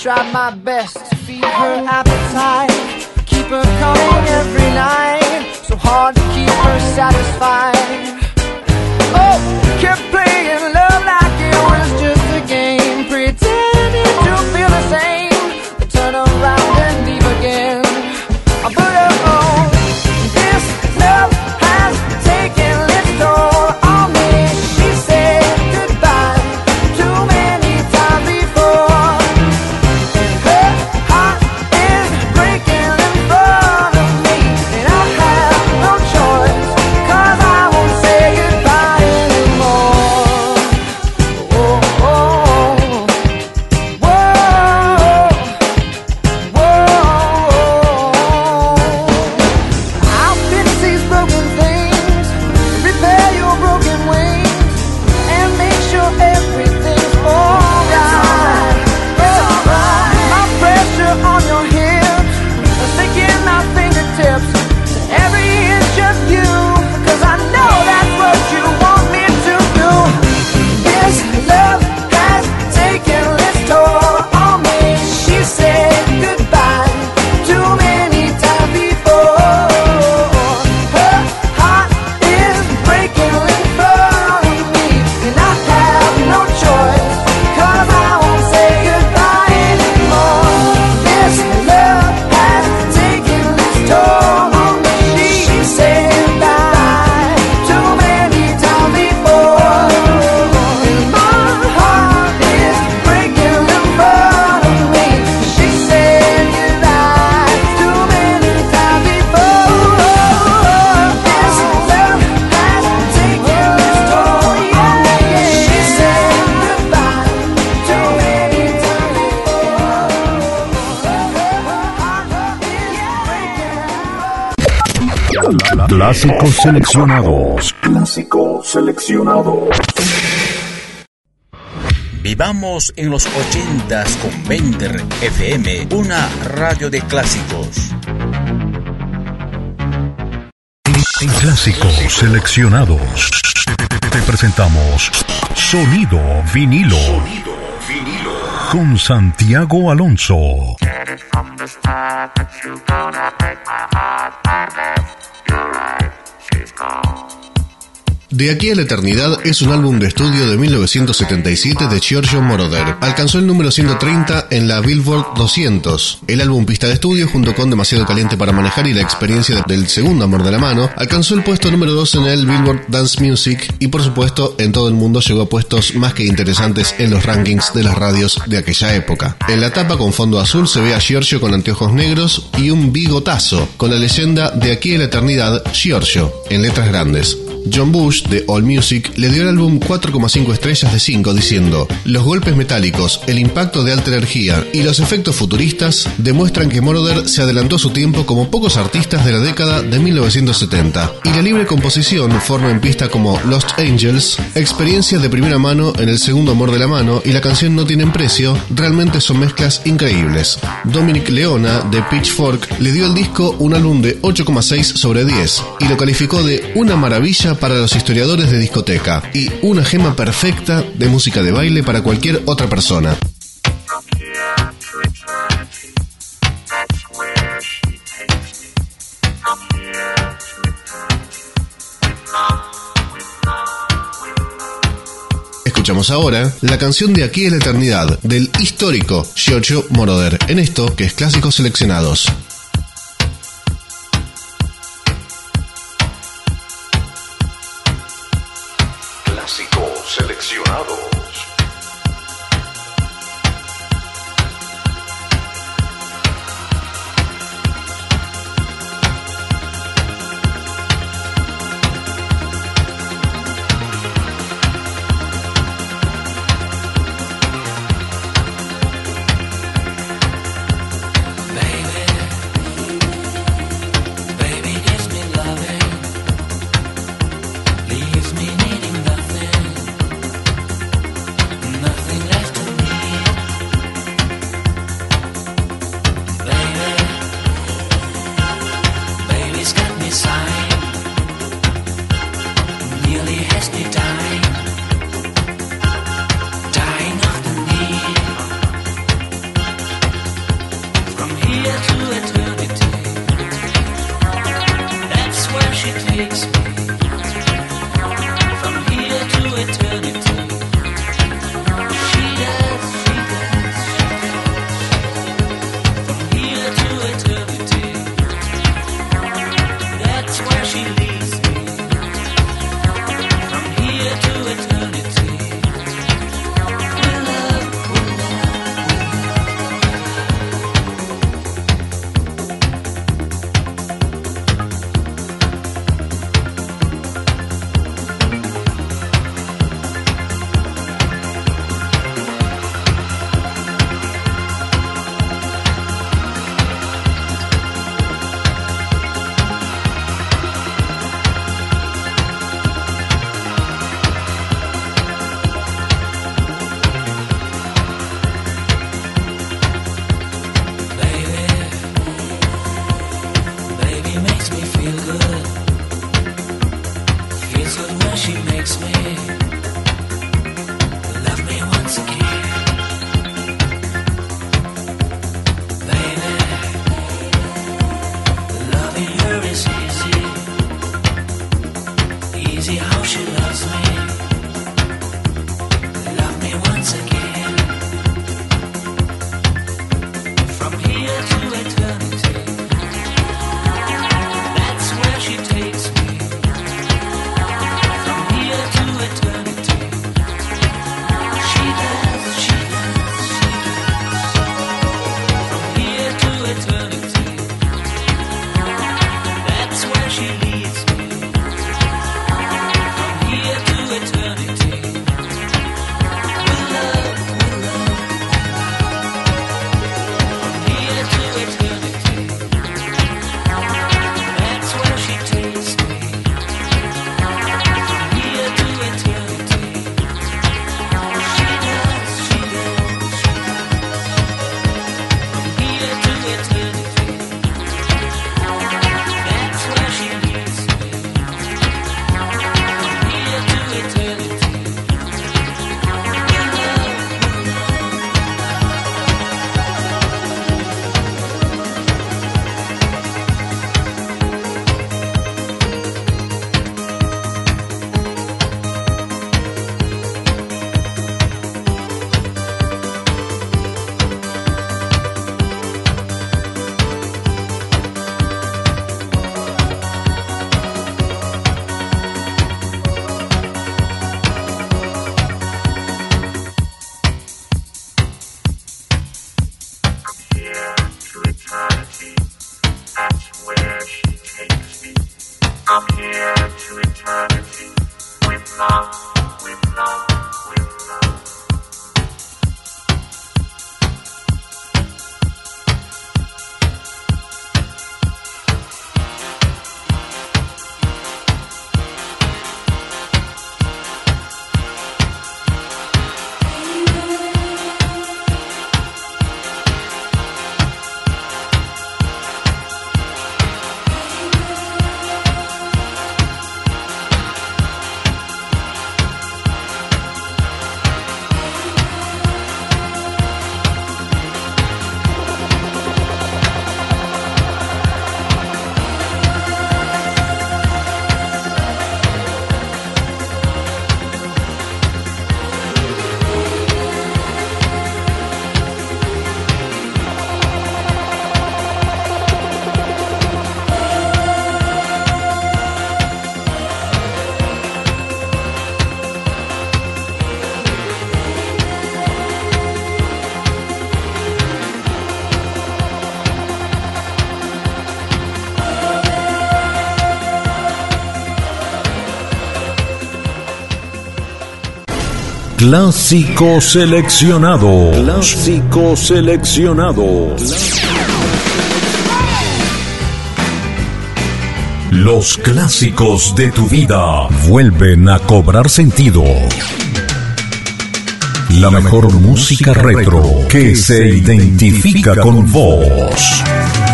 Speaker 8: try my best to feed her appetite, keep her coming every night, so hard to keep her satisfied. Oh, kept playing love like it was just a game, pretending to feel the same, but turn around and leave again. But oh, this love has taken its toll on me. She said goodbye too many times before, and her heart is breaking in front of me, and I have no choice, 'cause I won't say goodbye anymore. Oh, oh, whoa, whoa. I'll fix these broken things, repair your broken wings, and make sure everything's alright. It's alright. My pressure on your hips, sticking my fingertips to every inch of you, 'cause I know that's what you want me to do. This love has taken its toll on me. She said goodbye too many times before. Her heart is breaking in front of me, and I have no choice, 'cause I won't say goodbye anymore. This love has taken its toll on me. She said goodbye too many times before, and my heart is breaking in front of me. She said goodbye too many times before. This love has taken its toll on me. She said goodbye too many times before.
Speaker 4: Clásicos seleccionados.
Speaker 2: Clásicos seleccionados.
Speaker 12: Vivamos en los ochentas con Bender F M, una radio de clásicos.
Speaker 4: En Clásicos seleccionados te presentamos Sonido Vinilo con Santiago Alonso.
Speaker 13: De aquí a la eternidad es un álbum de estudio de mil novecientos setenta y siete de Giorgio Moroder. Alcanzó el número ciento treinta en la Billboard doscientos. El álbum pista de estudio, junto con Demasiado Caliente para Manejar y La Experiencia del Segundo Amor de la Mano, alcanzó el puesto número dos en el Billboard Dance Music y, por supuesto, en todo el mundo llegó a puestos más que interesantes en los rankings de las radios de aquella época. En la tapa, con fondo azul, se ve a Giorgio con anteojos negros y un bigotazo, con la leyenda De aquí a la eternidad, Giorgio, en letras grandes. John Bush, de AllMusic, le dio al álbum cuatro coma cinco estrellas de cinco, diciendo: los golpes metálicos, el impacto de alta energía y los efectos futuristas demuestran que Moroder se adelantó a su tiempo como pocos artistas de la década de mil novecientos setenta, y la libre composición forma en pista como Lost Angels, experiencia de primera mano en El Segundo Amor de la Mano y La Canción No Tienen Precio, realmente son mezclas increíbles. Dominic Leona, de Pitchfork, le dio al disco un álbum de ocho coma seis sobre diez y lo calificó de una maravilla para los historiadores de discoteca y una gema perfecta de música de baile para cualquier otra persona. Escuchamos ahora la canción De aquí a la eternidad del histórico Giorgio Moroder, en esto que es Clásicos Seleccionados.
Speaker 2: Clásicos seleccionados.
Speaker 4: Clásico seleccionado. Clásico seleccionado. Los clásicos de tu vida vuelven a cobrar sentido. La mejor música retro que se identifica con vos.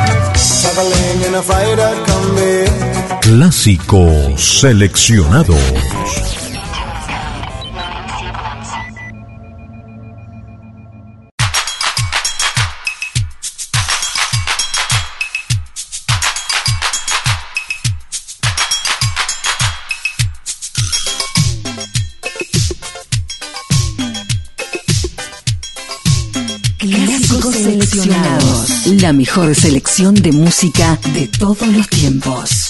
Speaker 4: Clásicos seleccionados.
Speaker 3: Clásicos seleccionados. La mejor selección de música de todos los tiempos.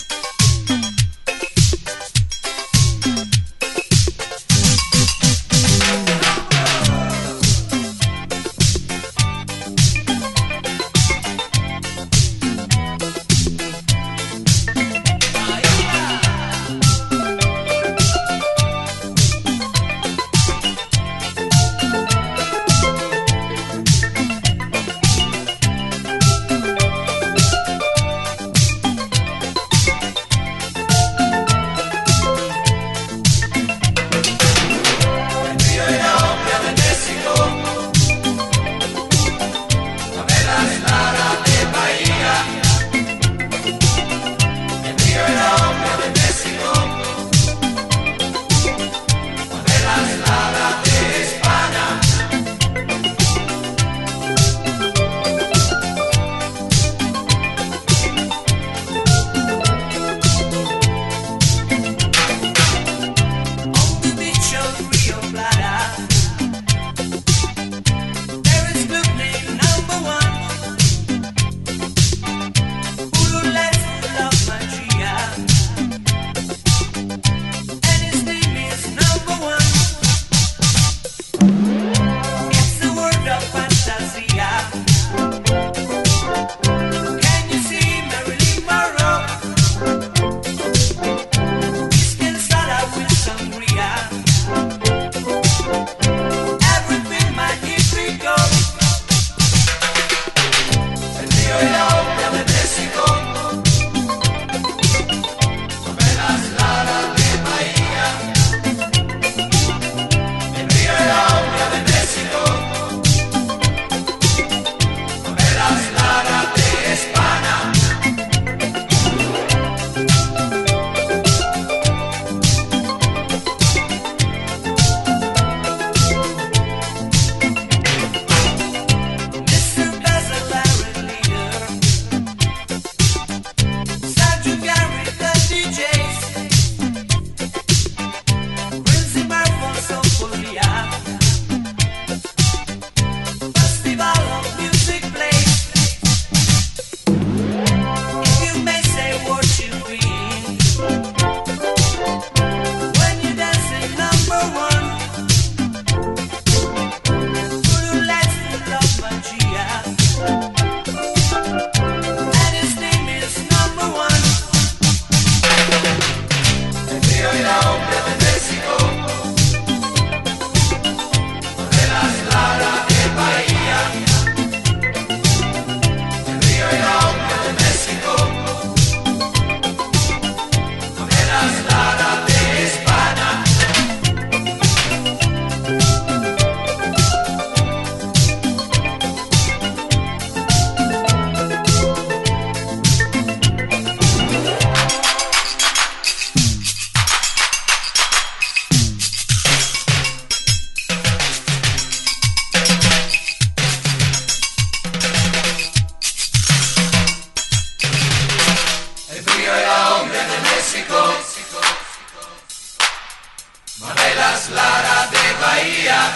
Speaker 14: Favelas Lara de Bahía,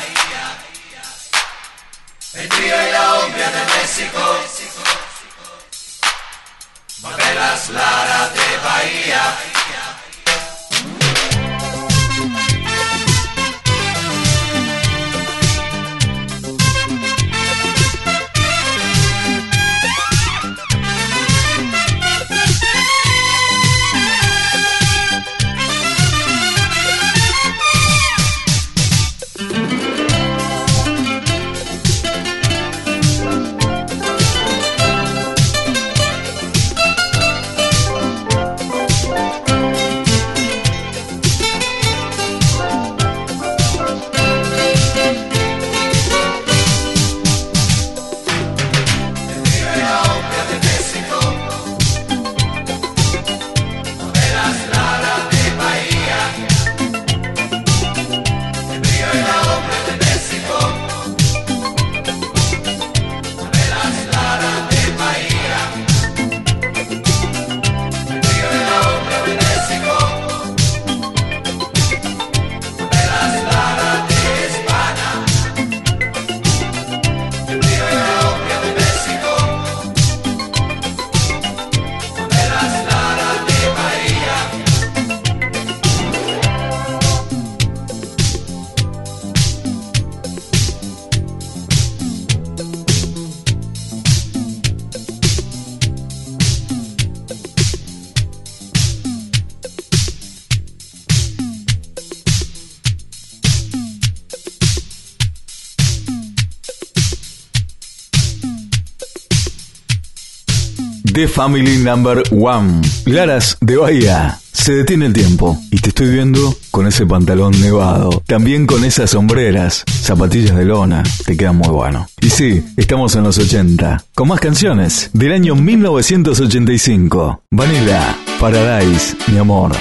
Speaker 14: el trío y la cumbia de México. Favelas Lara de Bahía.
Speaker 6: The Family Number One, Laras de Bahía. Se detiene el tiempo y te estoy viendo con ese pantalón nevado, también con esas sombreras, zapatillas de lona, te quedan muy bueno. Y sí, estamos en los ochenta, con más canciones del año mil novecientos ochenta y cinco. Vanilla, Paradise, mi amor.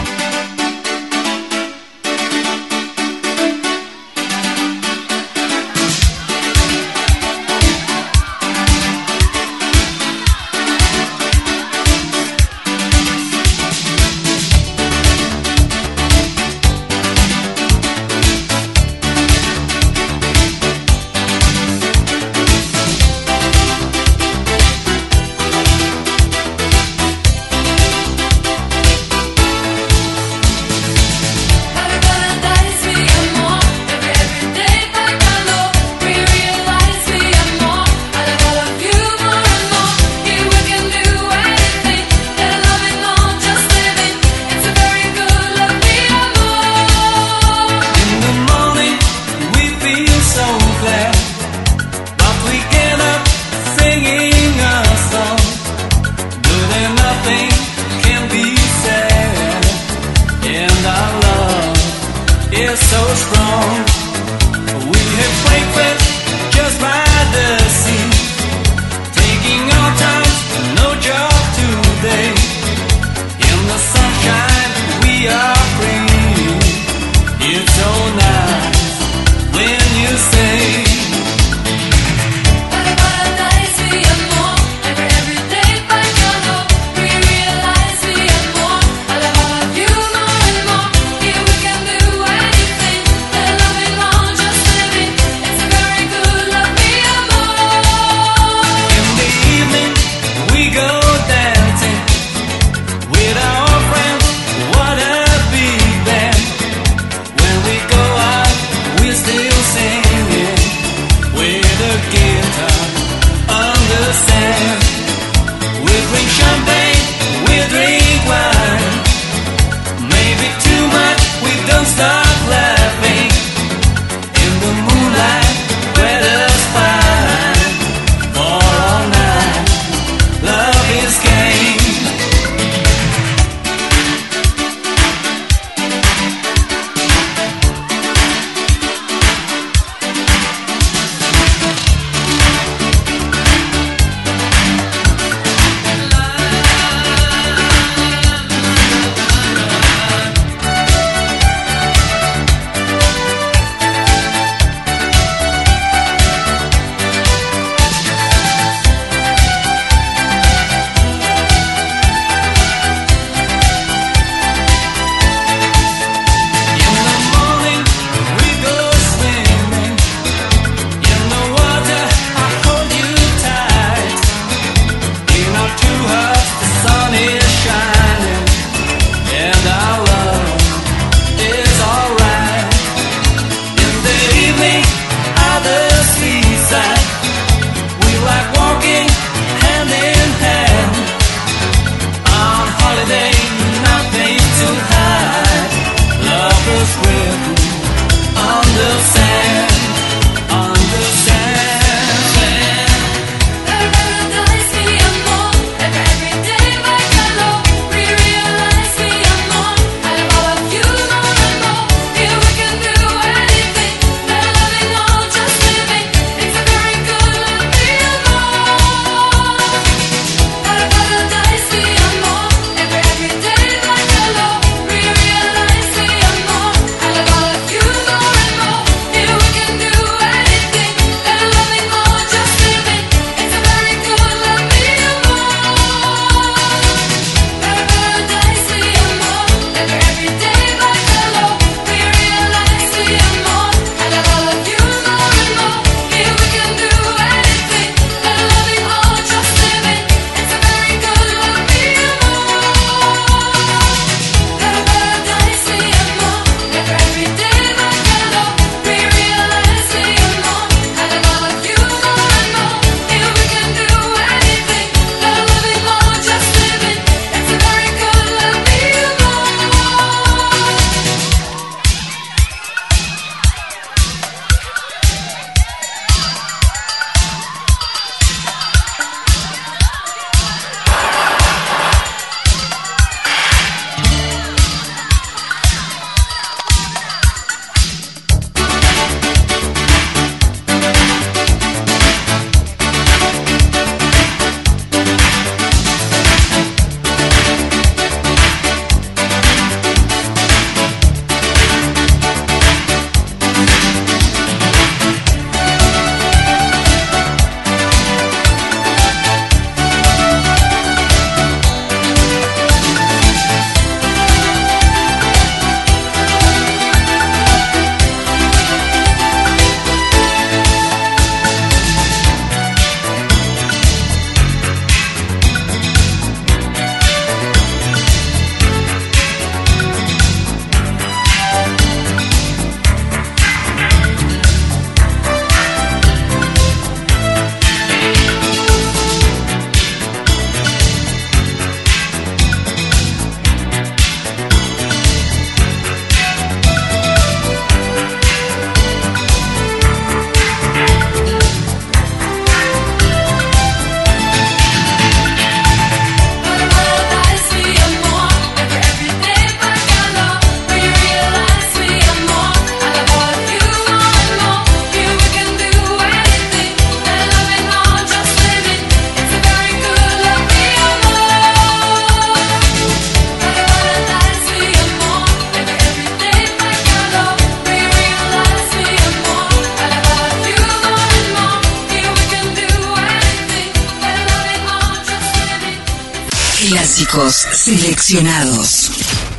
Speaker 3: clásicos seleccionados.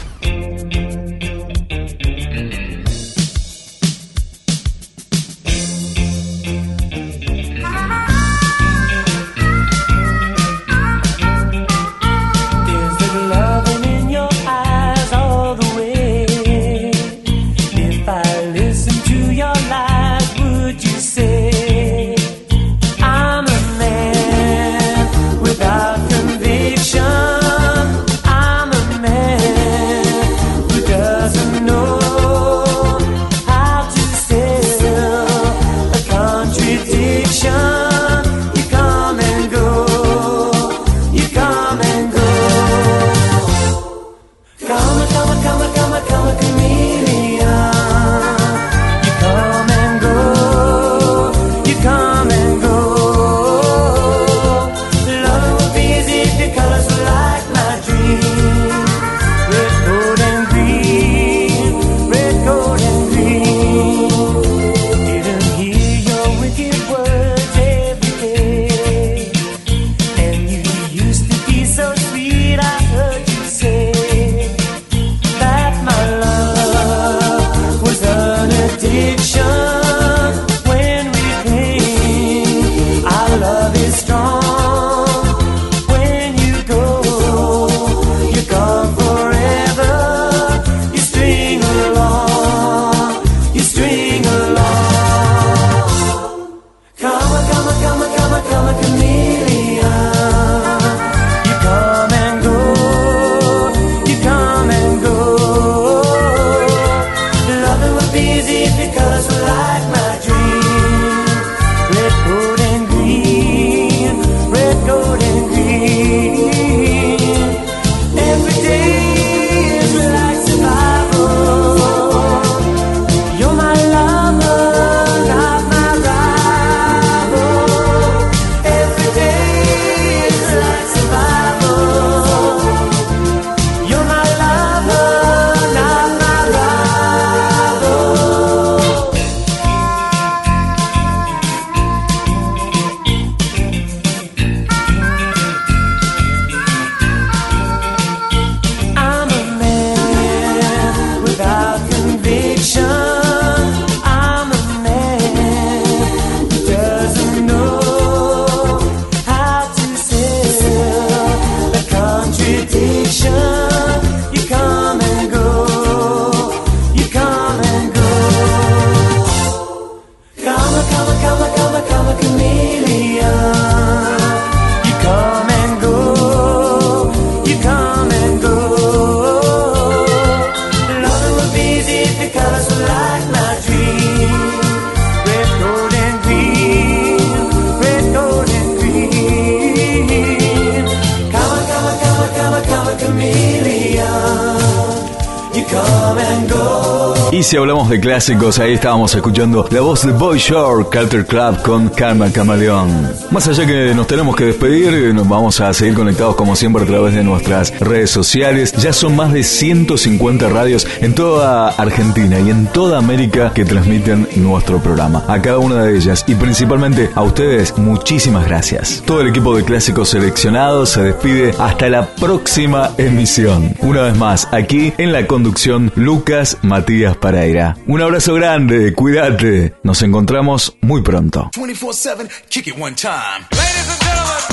Speaker 6: Y si hablamos de clásicos, ahí estábamos escuchando la voz de Boy Shore, Culture Club con Karma Camaleón. Más allá que nos tenemos que despedir, nos vamos a seguir conectados como siempre a través de nuestras redes sociales. Ya son más de ciento cincuenta radios en toda Argentina y en toda América que transmiten nuestro programa. A cada una de ellas y principalmente a ustedes, muchísimas gracias. Todo el equipo de clásicos seleccionados se despide hasta la próxima emisión. Una vez más, aquí en la conducción, Lucas Matías Pereira. Un abrazo grande, cuídate. Nos encontramos muy pronto.
Speaker 15: twenty-four seven, kick it one time. Ladies and gentlemen.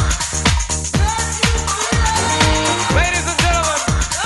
Speaker 15: Ladies and gentlemen.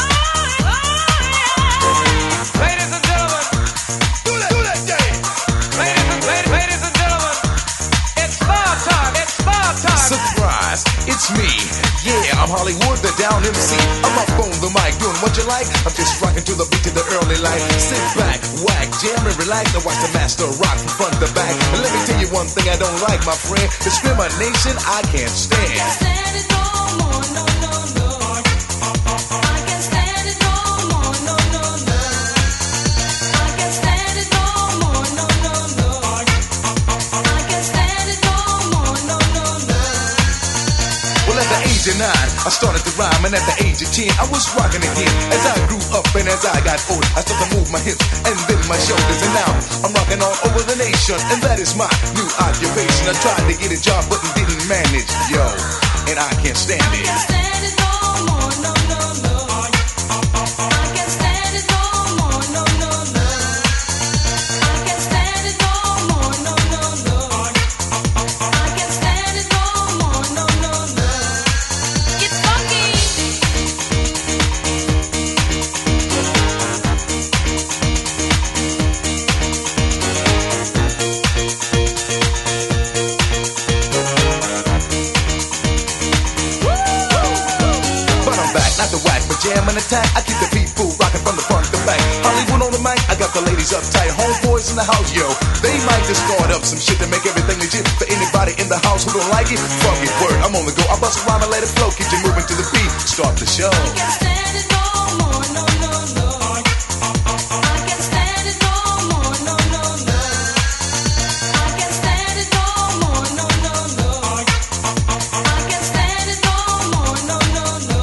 Speaker 15: Ladies and gentlemen. Do that, do that day. Ladies and, ladies, ladies and gentlemen. It's bar time. It's bar time. Surprise. It's me. Yeah, I'm Hollywood, the down M C. I'm up on the mic, doing what you like. I'm just rocking to the beat of the early light. Sit back, whack, jam and relax. And watch the master rock from front to back. And let me tell you one thing I don't like, my friend. Discrimination I can't stand. I can't stand it no more, no, no, no. I can't stand it no more, no, no, no. I can't stand it no more, no, no, no. I can't stand it no more, no, no, no. Well, at the age of nine, I started to rhyme, and at the age of ten, I was rocking again. As I grew up and as I got older, I started to move my hips and then my shoulders, and now I'm rocking all over the nation, and that is my new occupation. I tried to get a job, but didn't manage, yo, and I can't stand it. I can't stand it no more. Jam and attack, I keep the people rocking from the front to back. Hollywood on the mic, I got the ladies uptight. Homeboys in the house, yo, they might just start up some shit to make everything legit. For anybody in the house who don't like it, fuck it, word, I'm on the go. I bust a rhyme and let it flow, keep you moving to the beat, start the show. I can't stand it no more, no, no, no. I can't stand it no more, no, no, no. I can't stand it no more, no, no, no. I can't stand it no more, no, no, no.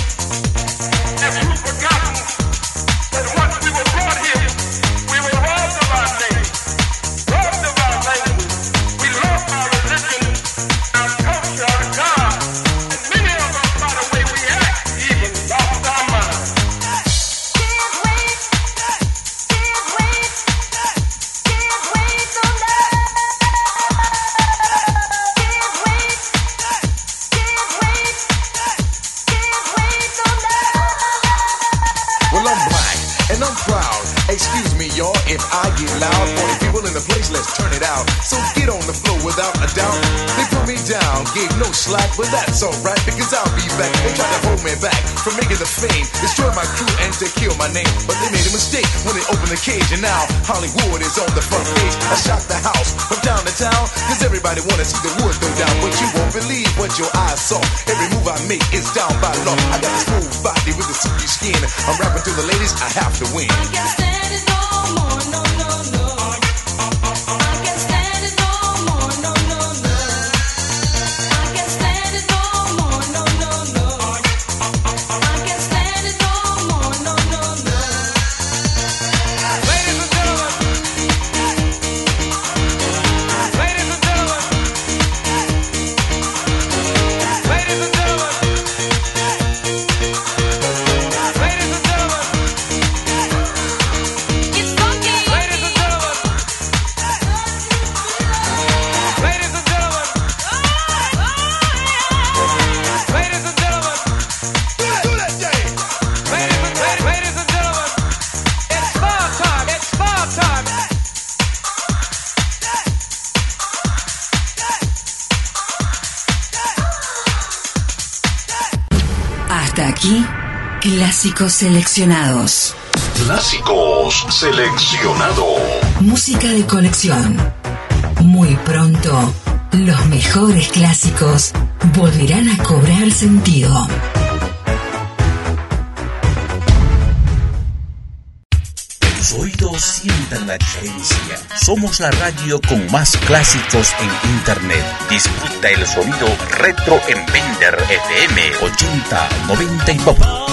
Speaker 15: Slack, but that's alright because I'll be back. They tried to hold me back from making the fame, destroy my crew and to kill my name. But they made a mistake when they opened the cage, and now Hollywood is on the front page. I shocked the house from town to town because everybody wanna see the wood go down. But you won't believe what your eyes saw. Every move I make is down by law. I got a smooth body with a silky skin. I'm rapping to the ladies, I have to win. I can't stand it no more, no, no, no. I can't stand it no more, no, no, no.
Speaker 3: Aquí, clásicos seleccionados.
Speaker 4: Clásicos seleccionados.
Speaker 3: Música de colección. Muy pronto, los mejores clásicos volverán a cobrar sentido.
Speaker 12: Tus oídos sientan la diferencia. Somos la radio con más clásicos en internet. Disfruta el sonido retro en Bender F M ochenta noventa y pop.